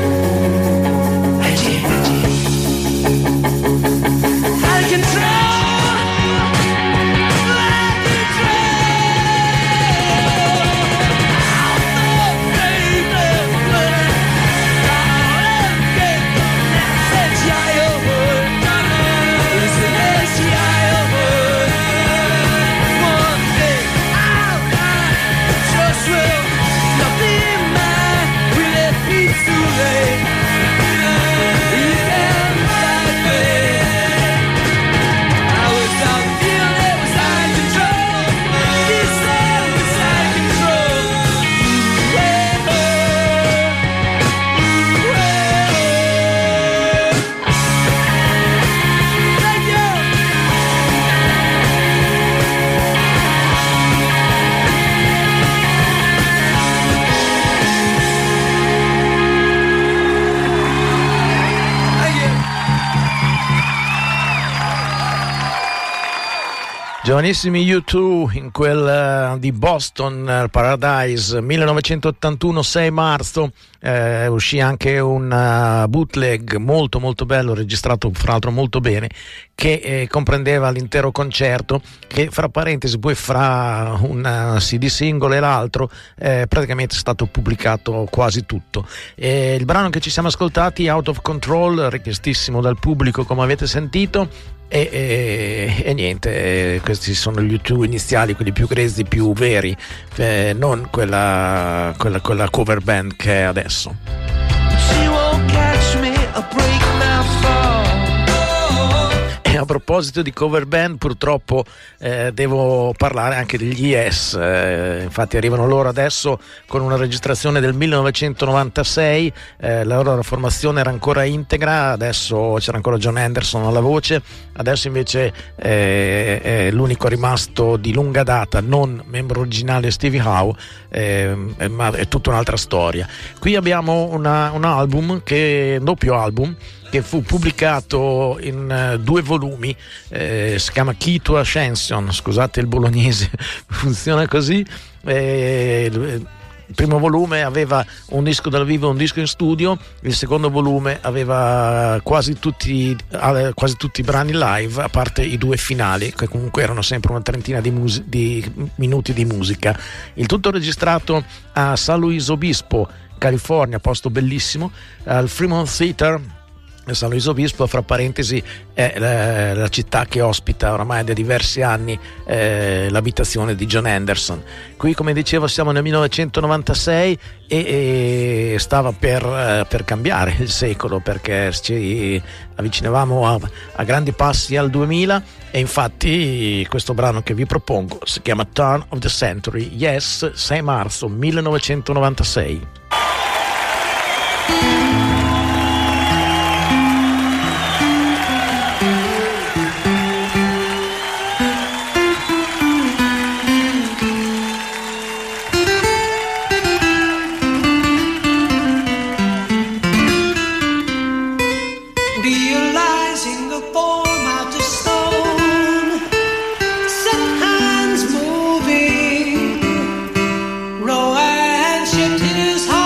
Control! Giovanissimi U due in quel uh, di Boston, uh, Paradise, millenovecentottantuno, sei marzo, eh, uscì anche un uh, bootleg molto molto bello, registrato fra l'altro molto bene, che eh, comprendeva l'intero concerto, che fra parentesi poi fra un C D singolo e l'altro eh, praticamente è stato pubblicato quasi tutto. E il brano che ci siamo ascoltati, Out of Control, richiestissimo dal pubblico come avete sentito. E, e, e niente, eh, questi sono gli U due iniziali, quelli più grezzi, più veri, eh, non quella, quella, quella cover band che è adesso. She won't catch me, a break my fall. E a proposito di cover band, purtroppo eh, devo parlare anche degli Yes, eh, infatti arrivano loro adesso con una registrazione del millenovecentonovantasei, eh, la loro formazione era ancora integra, adesso c'era ancora John Anderson alla voce, adesso invece eh, è l'unico rimasto di lunga data, non membro originale Stevie Howe, eh, ma è tutta un'altra storia. Qui abbiamo una, un album, che un doppio album, che fu pubblicato in uh, due volumi, eh, si chiama Key to Ascension, scusate il bolognese, funziona così. Eh, il primo volume aveva un disco dal vivo e un disco in studio, il secondo volume aveva quasi tutti, eh, quasi tutti i brani live, a parte i due finali, che comunque erano sempre una trentina di, mus- di minuti di musica. Il tutto registrato a San Luis Obispo, California, posto bellissimo, al Fremont Theater. San Luis Obispo, fra parentesi, è la, la città che ospita oramai da diversi anni eh, l'abitazione di John Anderson. Qui, come dicevo, siamo nel millenovecentonovantasei e, e stava per, eh, per cambiare il secolo, perché ci avvicinavamo a, a grandi passi al duemila, e infatti questo brano che vi propongo si chiama Turn of the Century. Yes, sei marzo millenovecentonovantasei. His heart.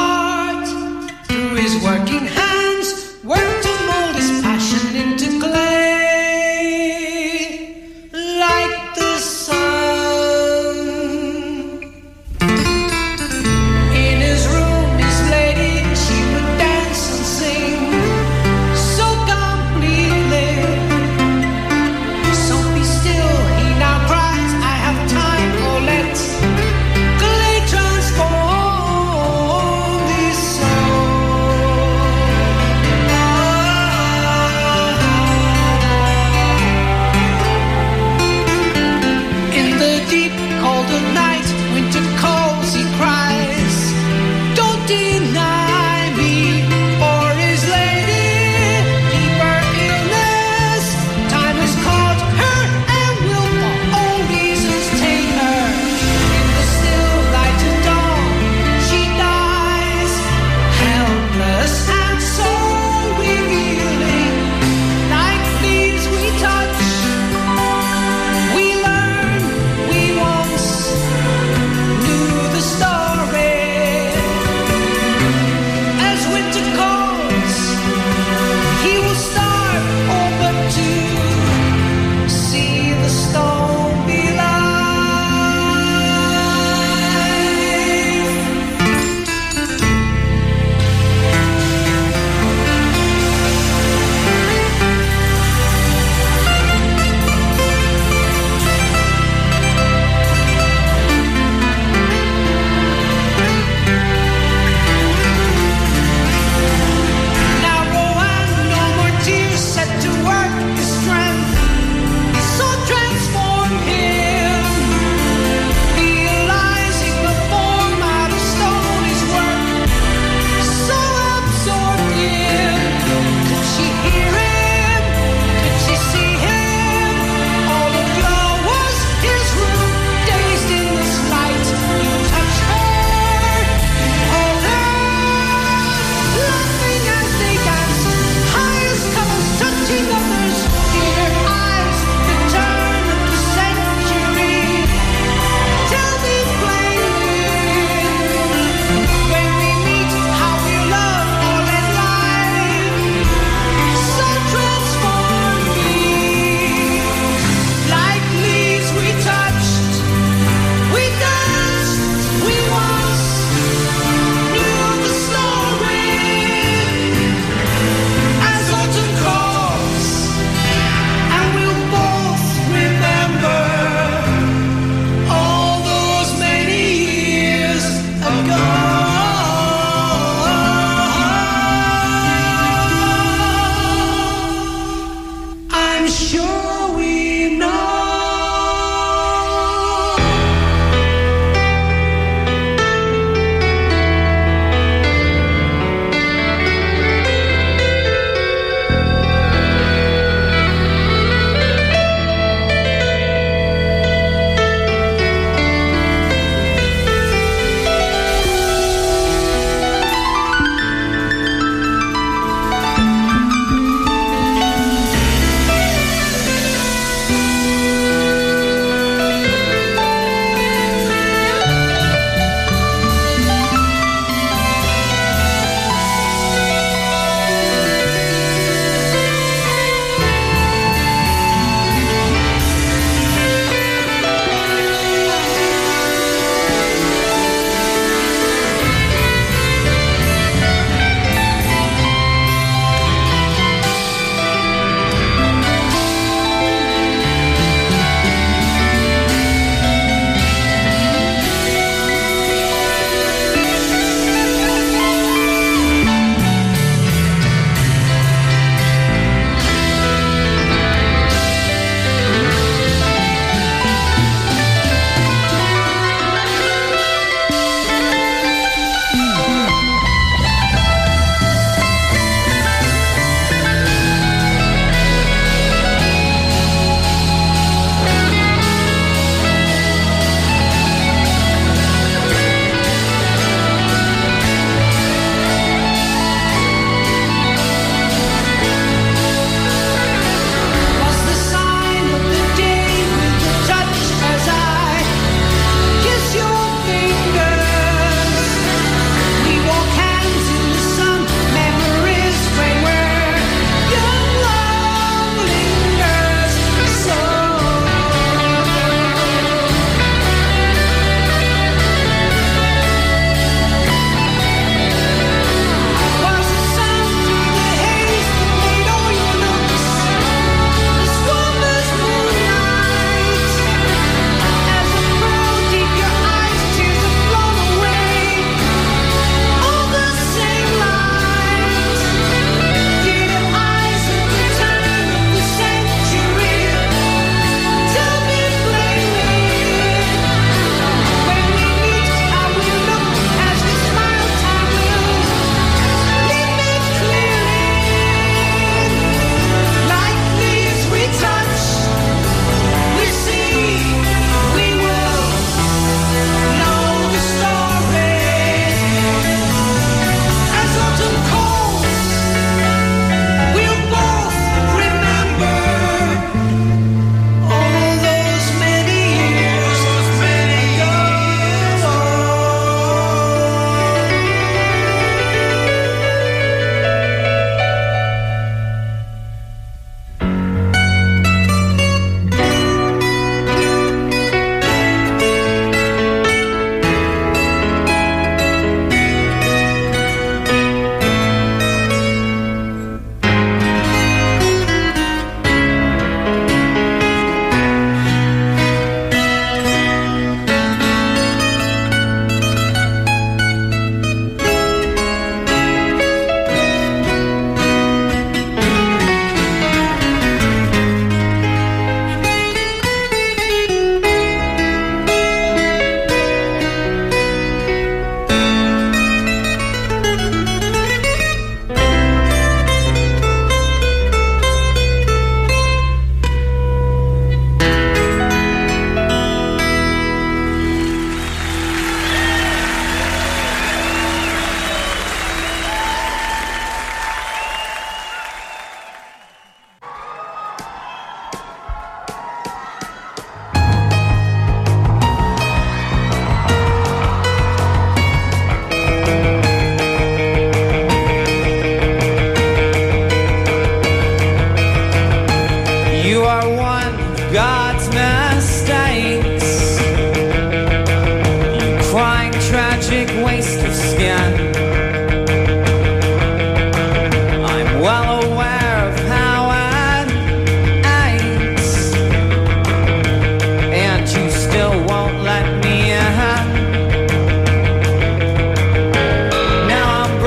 I'm sure we know.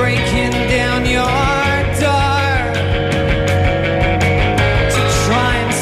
Try and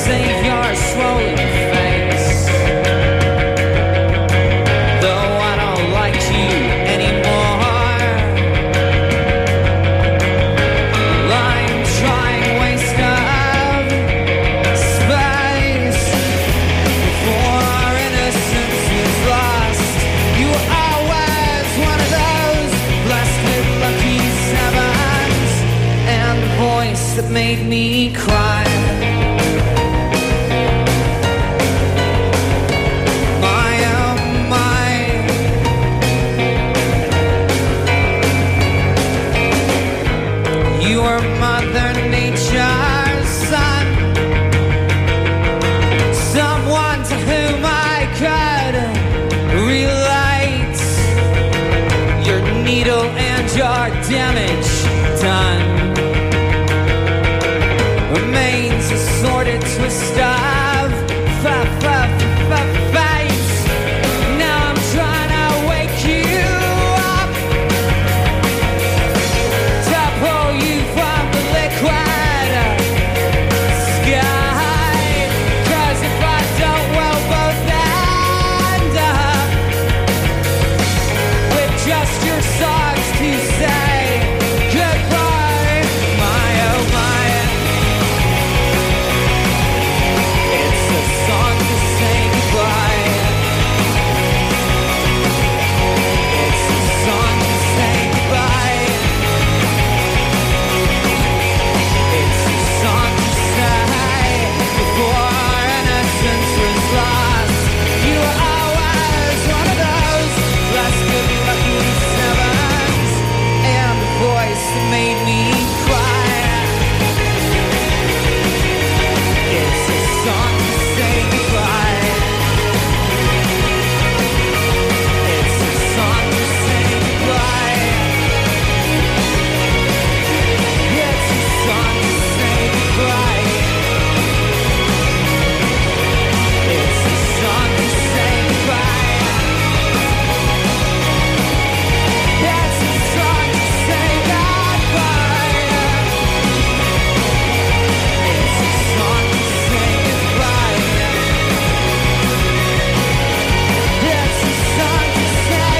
damage done remains a sordid twist of fa fa fa face. Now I'm trying to wake you up to pull you from the liquid sky. 'Cause if I don't, we'll both end up with just your songs to say goodbye. My oh my, it's a song to say goodbye. It's a song to say goodbye. It's a song to say before innocence was lost. You were always one of those less good lucky sevens, and the voice that made me cry. It's a song to say goodbye. It's a song to say goodbye. It's a song to say goodbye. It's a song to say goodbye. It's a song to say goodbye. It's a song to say goodbye. It's a song to say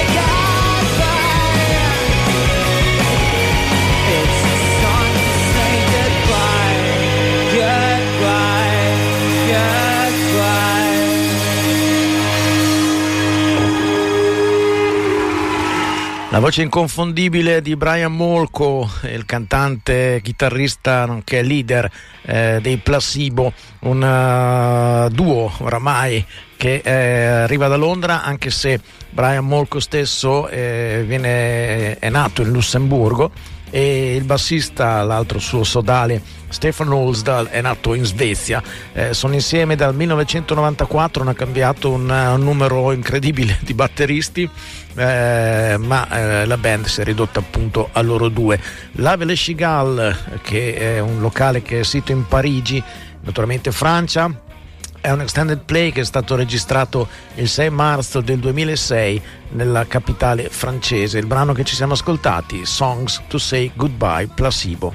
goodbye. It's a song to say goodbye. Goodbye. Goodbye. La voce inconfondibile di Brian Molko, il cantante, chitarrista nonché leader eh, dei Placebo, un uh, duo oramai che eh, arriva da Londra, anche se Brian Molko stesso eh, viene, è nato in Lussemburgo, e il bassista, l'altro suo sodale, Stefan Olsdal, è nato in Svezia. Eh, sono insieme dal millenovecentonovantaquattro, hanno cambiato un, un numero incredibile di batteristi, eh, ma eh, la band si è ridotta appunto a loro due. La Village Chigall, che è un locale che è sito in Parigi, naturalmente Francia, è un extended play che è stato registrato il sei marzo del duemilasei nella capitale francese. Il brano che ci siamo ascoltati, Songs to Say Goodbye, Placebo.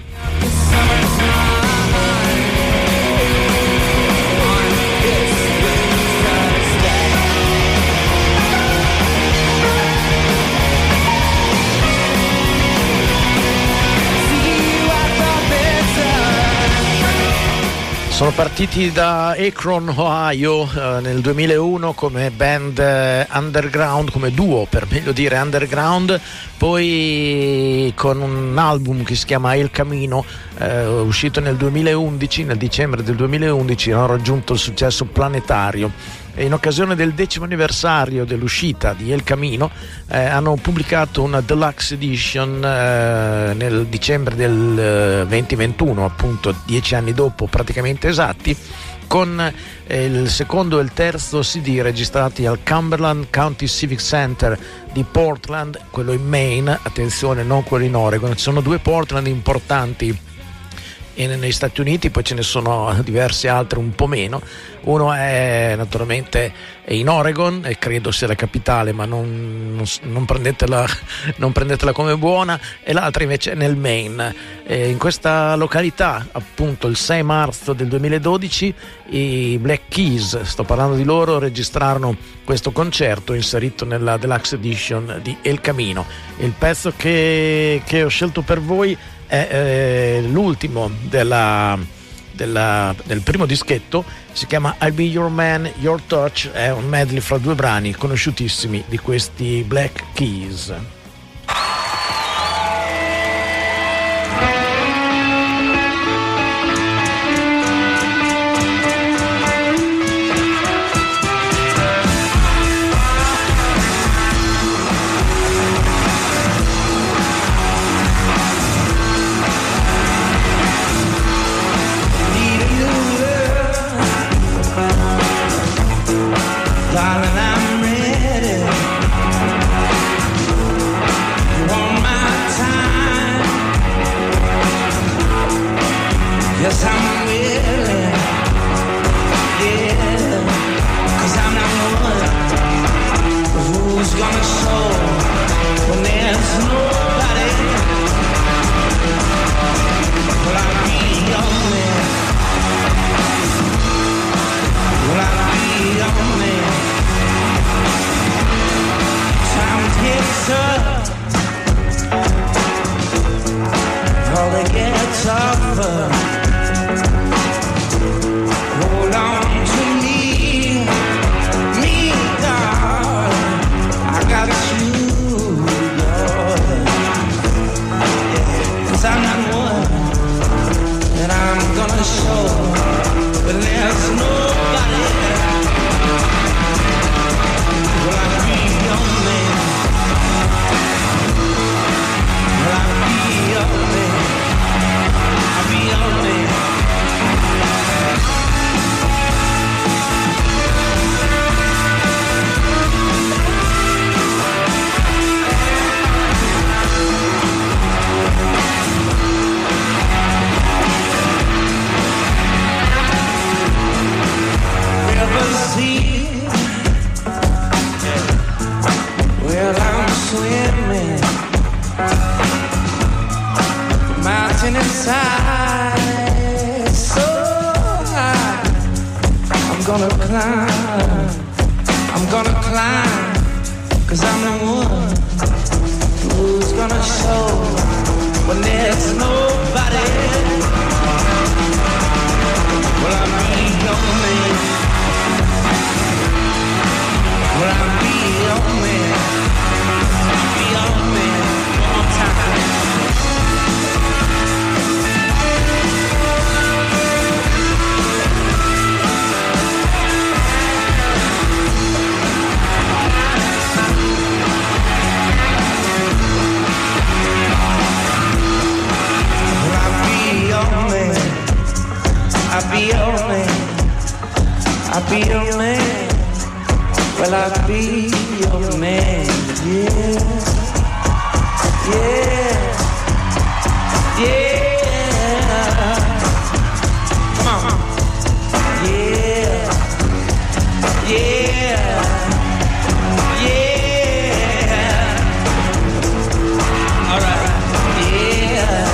Sono partiti da Akron, Ohio, eh, nel duemilauno come band eh, underground, come duo per meglio dire underground, poi con un album che si chiama El Camino, eh, uscito nel duemilaundici, nel dicembre del duemilaundici, hanno raggiunto il successo planetario. E in occasione del decimo anniversario dell'uscita di El Camino eh, hanno pubblicato una deluxe edition eh, nel dicembre del eh, duemilaventuno, appunto dieci anni dopo praticamente esatti, con eh, il secondo e il terzo C D registrati al Cumberland County Civic Center di Portland, quello in Maine, attenzione, non quello in Oregon. Ci sono due Portland importanti in, negli Stati Uniti, poi ce ne sono diversi altri un po' meno. Uno è naturalmente in Oregon, e credo sia la capitale, ma non, non, non, prendetela, non prendetela come buona, e l'altra invece è nel Maine. E in questa località, appunto, il sei marzo del duemiladodici, i Black Keys, sto parlando di loro, registrarono questo concerto inserito nella Deluxe Edition di El Camino. Il pezzo che, che ho scelto per voi è eh, l'ultimo della, della, del primo dischetto, si chiama I'll Be Your Man, Your Touch, è un medley fra due brani conosciutissimi di questi Black Keys. Darling, I'm ready. You want my time? gonna climb, I'm gonna climb, cause I'm the one who's gonna show when there's nobody. Well, I'll be your man. Well, I'll be your man. I'll be your man one more time. I'll be your man, I'll be your man, well I'll be your man, yeah, yeah, yeah, come on, yeah, yeah, yeah, all right, yeah.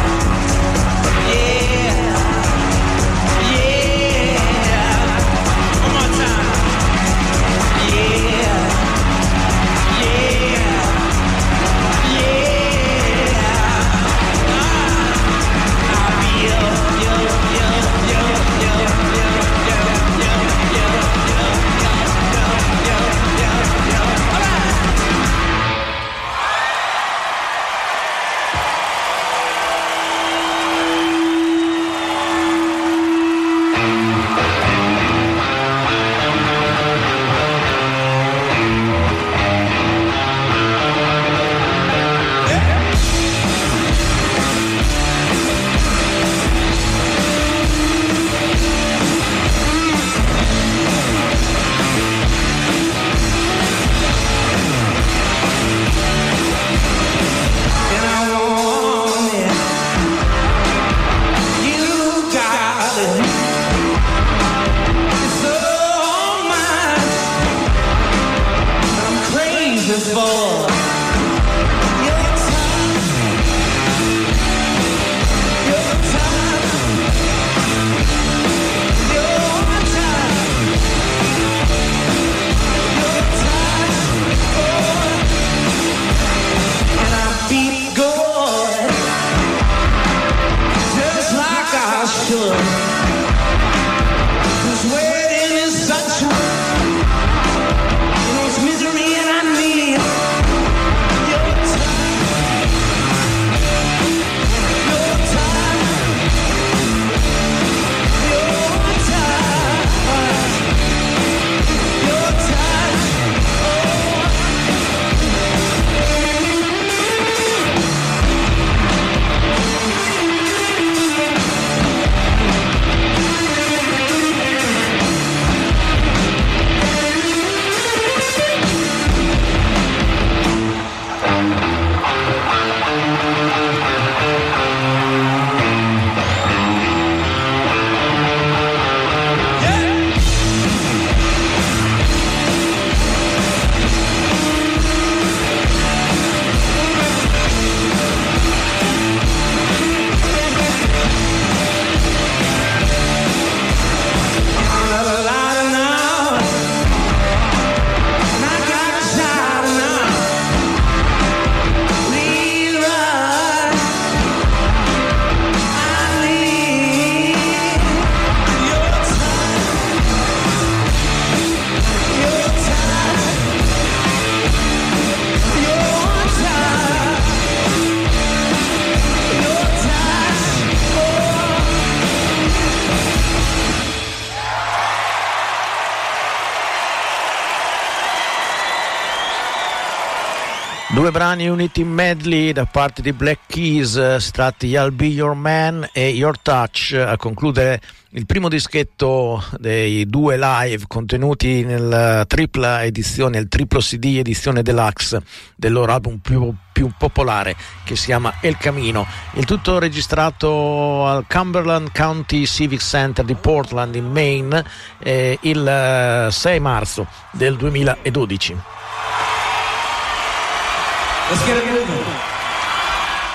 Due brani uniti in medley da parte di Black Keys, stati I'll Be Your Man e Your Touch, a concludere il primo dischetto dei due live contenuti nella tripla edizione, il triplo C D edizione deluxe del loro album più, più popolare che si chiama El Camino. Il tutto registrato al Cumberland County Civic Center di Portland in Maine eh, il sei marzo del duemiladodici. Let's get it moving.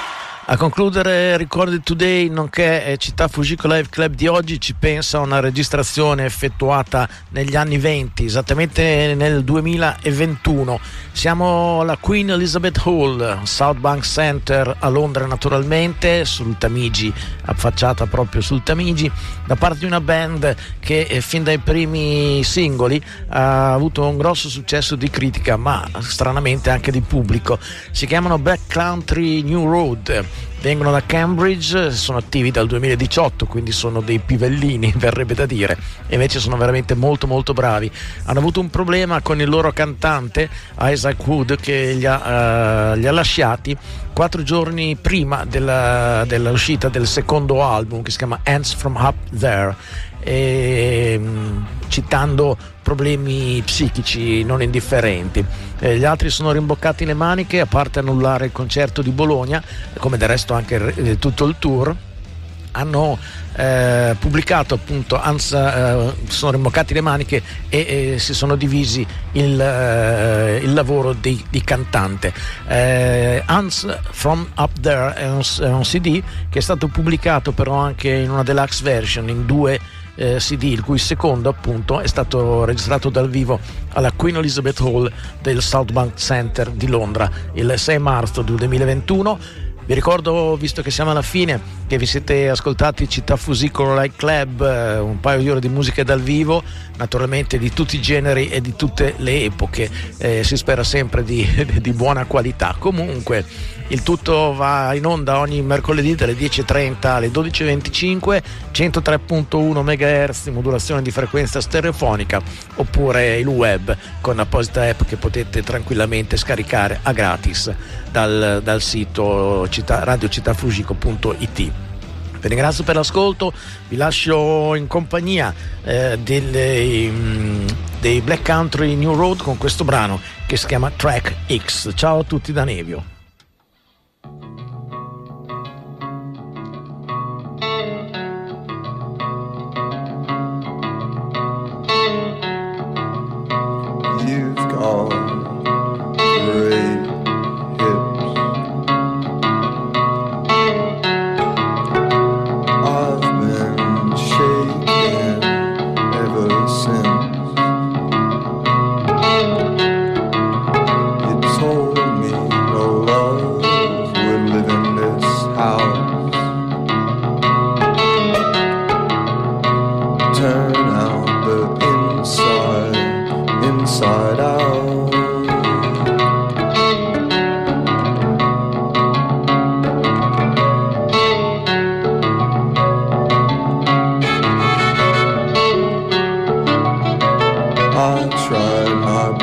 A concludere Recorded Today, nonché eh, Città Fujiko Live Club di oggi, ci pensa una registrazione effettuata negli anni venti, esattamente nel duemilaventuno. Siamo alla Queen Elizabeth Hall, South Bank Center a Londra, naturalmente, sul Tamigi, affacciata proprio sul Tamigi, da parte di una band che eh, fin dai primi singoli ha avuto un grosso successo di critica, ma stranamente anche di pubblico. Si chiamano Backcountry New Road. Vengono da Cambridge, sono attivi dal duemiladiciotto, quindi sono dei pivellini, verrebbe da dire, e invece sono veramente molto molto bravi. Hanno avuto un problema con il loro cantante Isaac Wood, che li ha, uh, li ha lasciati quattro giorni prima della, dell'uscita del secondo album, che si chiama Hands From Up There, e, um, citando problemi psichici non indifferenti. Eh, gli altri sono rimboccati le maniche, a parte annullare il concerto di Bologna, come del resto anche eh, tutto il tour. Hanno eh, pubblicato appunto, anzi, eh, sono rimboccati le maniche e eh, si sono divisi il, eh, il lavoro di, di cantante. eh, Hands From Up There è un, è un C D che è stato pubblicato però anche in una deluxe version, in due Eh, C D, il cui secondo appunto è stato registrato dal vivo alla Queen Elizabeth Hall del South Bank Center di Londra il sei marzo del duemilaventuno. Vi ricordo, visto che siamo alla fine, che vi siete ascoltati Città Fujiko Live Club, eh, un paio di ore di musica dal vivo, naturalmente di tutti i generi e di tutte le epoche, eh, si spera sempre di, di buona qualità. Comunque il tutto va in onda ogni mercoledì dalle dieci e trenta alle dodici e venticinque, centotré virgola uno megahertz di modulazione di frequenza stereofonica, oppure il web con apposita app che potete tranquillamente scaricare a gratis dal, dal sito città, radio città fujiko punto it. Vi ringrazio per l'ascolto, vi lascio in compagnia eh, delle, um, dei Black Country New Road con questo brano che si chiama Track X. Ciao a tutti da Nevio. You've got great hips. I've been shaking ever since. You told me no love would live in this house. Turn out the inside, inside out. I tried my